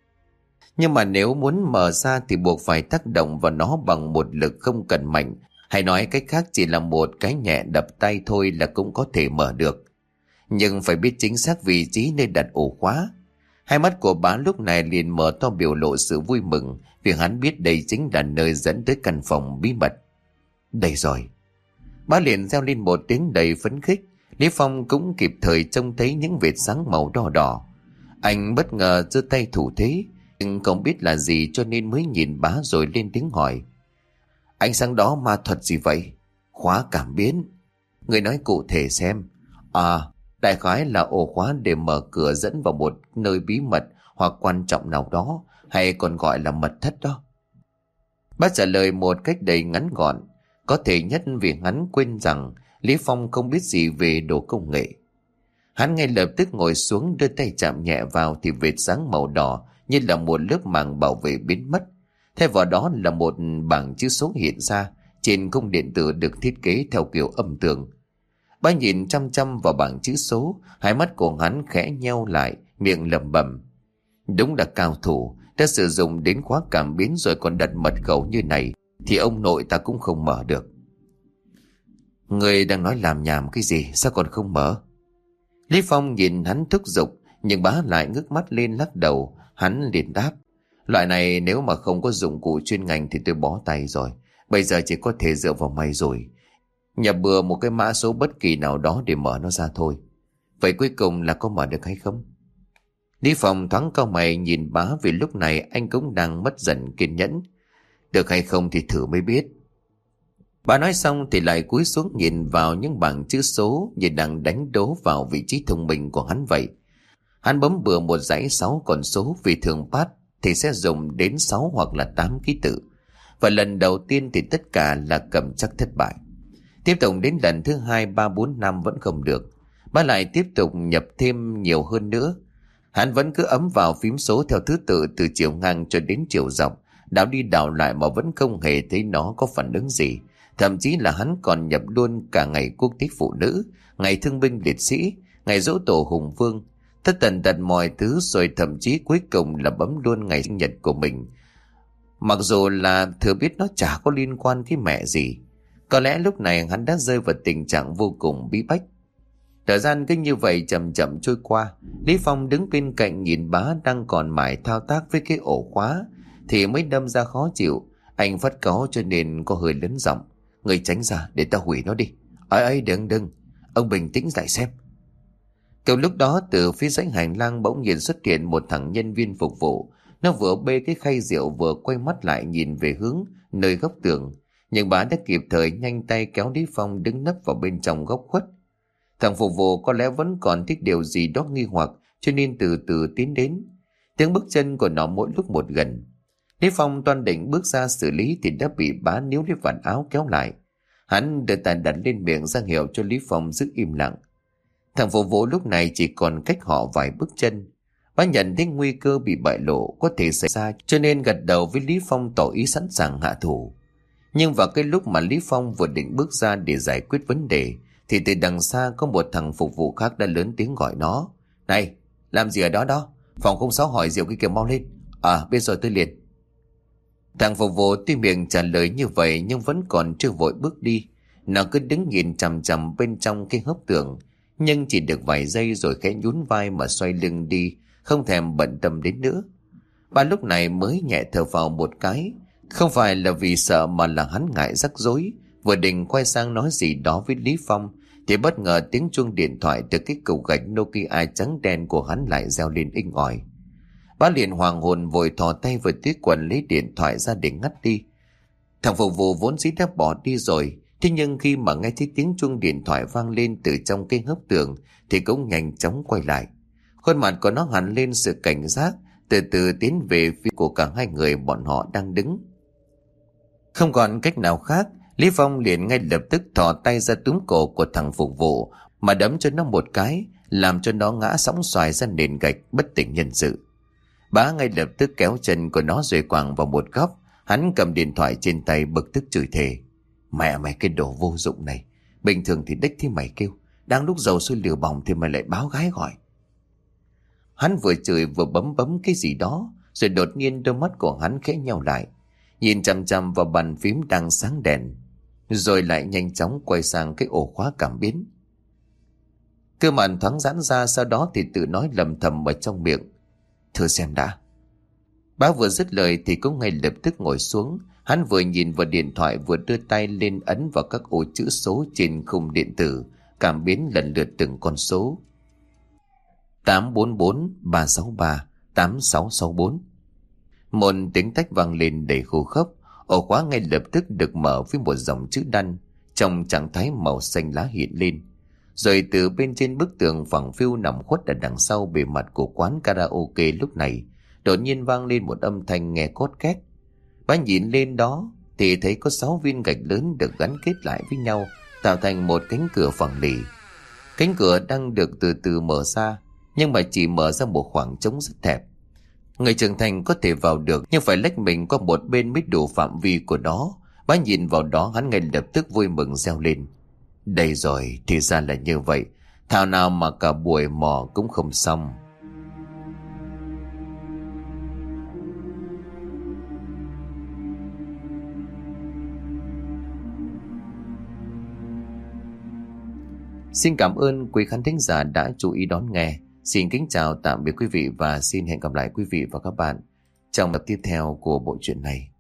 Nhưng mà nếu muốn mở ra thì buộc phải tác động vào nó bằng một lực không cần mạnh, hay nói cách khác chỉ là một cái nhẹ đập tay thôi là cũng có thể mở được. Nhưng phải biết chính xác vị trí nơi đặt ổ khóa. Hai mắt của bá lúc này liền mở to biểu lộ sự vui mừng, vì hắn biết đây chính là nơi dẫn tới căn phòng bí mật. Đây rồi. Bá liền reo lên một tiếng đầy phấn khích. Lý Phong cũng kịp thời trông thấy những vệt sáng màu đỏ đỏ. Anh bất ngờ giơ tay thủ thế, nhưng không biết là gì cho nên mới nhìn bá rồi lên tiếng hỏi. Ánh sáng đó ma thuật gì vậy? Khóa cảm biến. Người nói cụ thể xem. À, đại khái là ổ khóa để mở cửa dẫn vào một nơi bí mật hoặc quan trọng nào đó, hay còn gọi là mật thất đó. Bác trả lời một cách đầy ngắn gọn, có thể nhất vì hắn quên rằng Lý Phong không biết gì về đồ công nghệ. Hắn ngay lập tức ngồi xuống, đưa tay chạm nhẹ vào thì vệt sáng màu đỏ như là một lớp màng bảo vệ biến mất. Thay vào đó là một bảng chữ số hiện ra, trên cung điện tử được thiết kế theo kiểu âm tường. Bác nhìn chăm chăm vào bảng chữ số, hai mắt của hắn khẽ nheo lại, miệng lẩm bẩm. Đúng là cao thủ, đã sử dụng đến khóa cảm biến rồi còn đặt mật khẩu như này thì ông nội ta cũng không mở được. Người đang nói làm nhảm cái gì, sao còn không mở? Lý Phong nhìn hắn thúc giục, nhưng bá lại ngước mắt lên lắc đầu. Hắn liền đáp: Loại này nếu mà không có dụng cụ chuyên ngành thì tôi bó tay rồi. Bây giờ chỉ có thể dựa vào mày rồi. Nhập bừa một cái mã số bất kỳ nào đó để mở nó ra thôi. Vậy cuối cùng là có mở được hay không? Lý Phong thoáng cau mày nhìn bá, vì lúc này anh cũng đang mất dần kiên nhẫn. Được hay không thì thử mới biết. Bà nói xong thì lại cúi xuống nhìn vào những bảng chữ số như đang đánh đố vào vị trí thông minh của hắn vậy. Hắn bấm bừa một dãy sáu con số, vì thường pass thì sẽ dùng đến sáu hoặc là tám ký tự. Và lần đầu tiên thì tất cả là cầm chắc thất bại. Tiếp tục đến lần thứ hai, ba, bốn, năm vẫn không được. Bà lại tiếp tục nhập thêm nhiều hơn nữa. Hắn vẫn cứ ấm vào phím số theo thứ tự từ chiều ngang cho đến chiều dọc, đảo đi đảo lại mà vẫn không hề thấy nó có phản ứng gì. Thậm chí là hắn còn nhập luôn cả ngày quốc tế phụ nữ, ngày thương binh liệt sĩ, ngày dỗ tổ hùng vương, tất tần tật mọi thứ, rồi thậm chí cuối cùng là bấm luôn ngày sinh nhật của mình. Mặc dù là thừa biết nó chả có liên quan cái mẹ gì. Có lẽ lúc này hắn đã rơi vào tình trạng vô cùng bí bách. Thời gian cứ như vậy chậm chậm trôi qua. Lý Phong đứng bên cạnh nhìn bá đang còn mải thao tác với cái ổ khóa thì mới đâm ra khó chịu. Anh phát cáu cho nên có hơi lớn giọng: Người tránh ra để ta hủy nó đi. Ấy ấy đừng đừng, ông bình tĩnh lại xem. Kiểu lúc đó từ phía dãy hành lang bỗng nhiên xuất hiện một thằng nhân viên phục vụ. Nó vừa bê cái khay rượu vừa quay mắt lại nhìn về hướng nơi góc tường. Nhưng bá đã kịp thời nhanh tay kéo Lý Phong đứng nấp vào bên trong góc khuất. Thằng phục vụ có lẽ vẫn còn thích điều gì đó nghi hoặc, cho nên từ từ tiến đến. Tiếng bước chân của nó mỗi lúc một gần. Lý Phong toan định bước ra xử lý thì đã bị bá níu lấy vạt áo kéo lại. Hắn đưa tay đặt lên miệng ra hiệu cho Lý Phong giữ im lặng. Thằng phục vụ lúc này chỉ còn cách họ vài bước chân. Bá nhận thấy nguy cơ bị bại lộ có thể xảy ra, cho nên gật đầu với Lý Phong tỏ ý sẵn sàng hạ thủ. Nhưng vào cái lúc mà Lý Phong vừa định bước ra để giải quyết vấn đề thì từ đằng xa có một thằng phục vụ khác đã lớn tiếng gọi nó: Này, làm gì ở đó đó? Phòng không sáu hỏi rượu cái kiểu mau lên. À, biết rồi tôi liền. Thằng phục vụ tuy miệng trả lời như vậy nhưng vẫn còn chưa vội bước đi. Nó cứ đứng nhìn chằm chằm bên trong cái hốc tường, nhưng chỉ được vài giây rồi khẽ nhún vai mà xoay lưng đi, không thèm bận tâm đến nữa. Bà lúc này mới nhẹ thở vào một cái, không phải là vì sợ mà là hắn ngại rắc rối. Vừa định quay sang nói gì đó với Lý Phong thì bất ngờ tiếng chuông điện thoại từ cái cục gạch Nokia trắng đen của hắn lại reo lên inh ỏi. Bá liền hoàng hồn vội thò tay vào túi quần lấy điện thoại ra để ngắt đi. Thằng phục vụ vốn dĩ đã bỏ đi rồi, thế nhưng khi mà nghe thấy tiếng chuông điện thoại vang lên từ trong cái hốc tường thì cũng nhanh chóng quay lại. Khuôn mặt của nó hằn lên sự cảnh giác, từ từ tiến về phía của cả hai người bọn họ đang đứng. Không còn cách nào khác, Lý Phong liền ngay lập tức thò tay ra túm cổ của thằng phục vụ mà đấm cho nó một cái, làm cho nó ngã sóng xoài ra nền gạch bất tỉnh nhân sự. Bá ngay lập tức kéo chân của nó rồi quàng vào một góc. Hắn cầm điện thoại trên tay bực tức chửi thề: Mẹ mày cái đồ vô dụng này, bình thường thì đích thì mày kêu, đang lúc dầu sôi lửa bỏng thì mày lại báo gái gọi. Hắn vừa chửi vừa bấm bấm cái gì đó, rồi đột nhiên đôi mắt của hắn khẽ nheo lại, nhìn chằm chằm vào bàn phím đang sáng đèn, rồi lại nhanh chóng quay sang cái ổ khóa cảm biến. Cơ màn thoáng giãn ra, sau đó thì tự nói lầm thầm ở trong miệng: Thử xem đã. Bá vừa dứt lời thì cũng ngay lập tức ngồi xuống. Hắn vừa nhìn vào điện thoại vừa đưa tay lên ấn vào các ô chữ số trên khung điện tử, cảm biến lần lượt từng con số: tám bốn bốn ba sáu ba tám sáu sáu bốn. Một tiếng tách vang lên đầy khô khốc. Ổ khóa ngay lập tức được mở với một dòng chữ đan trong trạng thái màu xanh lá hiện lên. Rồi từ bên trên bức tường phẳng phiu nằm khuất ở đằng sau bề mặt của quán karaoke lúc này đột nhiên vang lên một âm thanh nghe cốt két. Bá nhìn lên đó thì thấy có sáu viên gạch lớn được gắn kết lại với nhau tạo thành một cánh cửa phẳng lì. Cánh cửa đang được từ từ mở ra, nhưng mà chỉ mở ra một khoảng trống rất hẹp. Người trưởng thành có thể vào được nhưng phải lách mình qua một bên mới đủ phạm vi của nó. Bá nhìn vào đó, hắn ngay lập tức vui mừng reo lên: Đây rồi, thì ra là như vậy. Thảo nào mà cả buổi mò cũng không xong. Xin cảm ơn quý khán thính giả đã chú ý đón nghe. Xin kính chào tạm biệt quý vị và xin hẹn gặp lại quý vị và các bạn trong tập tiếp theo của bộ truyện này.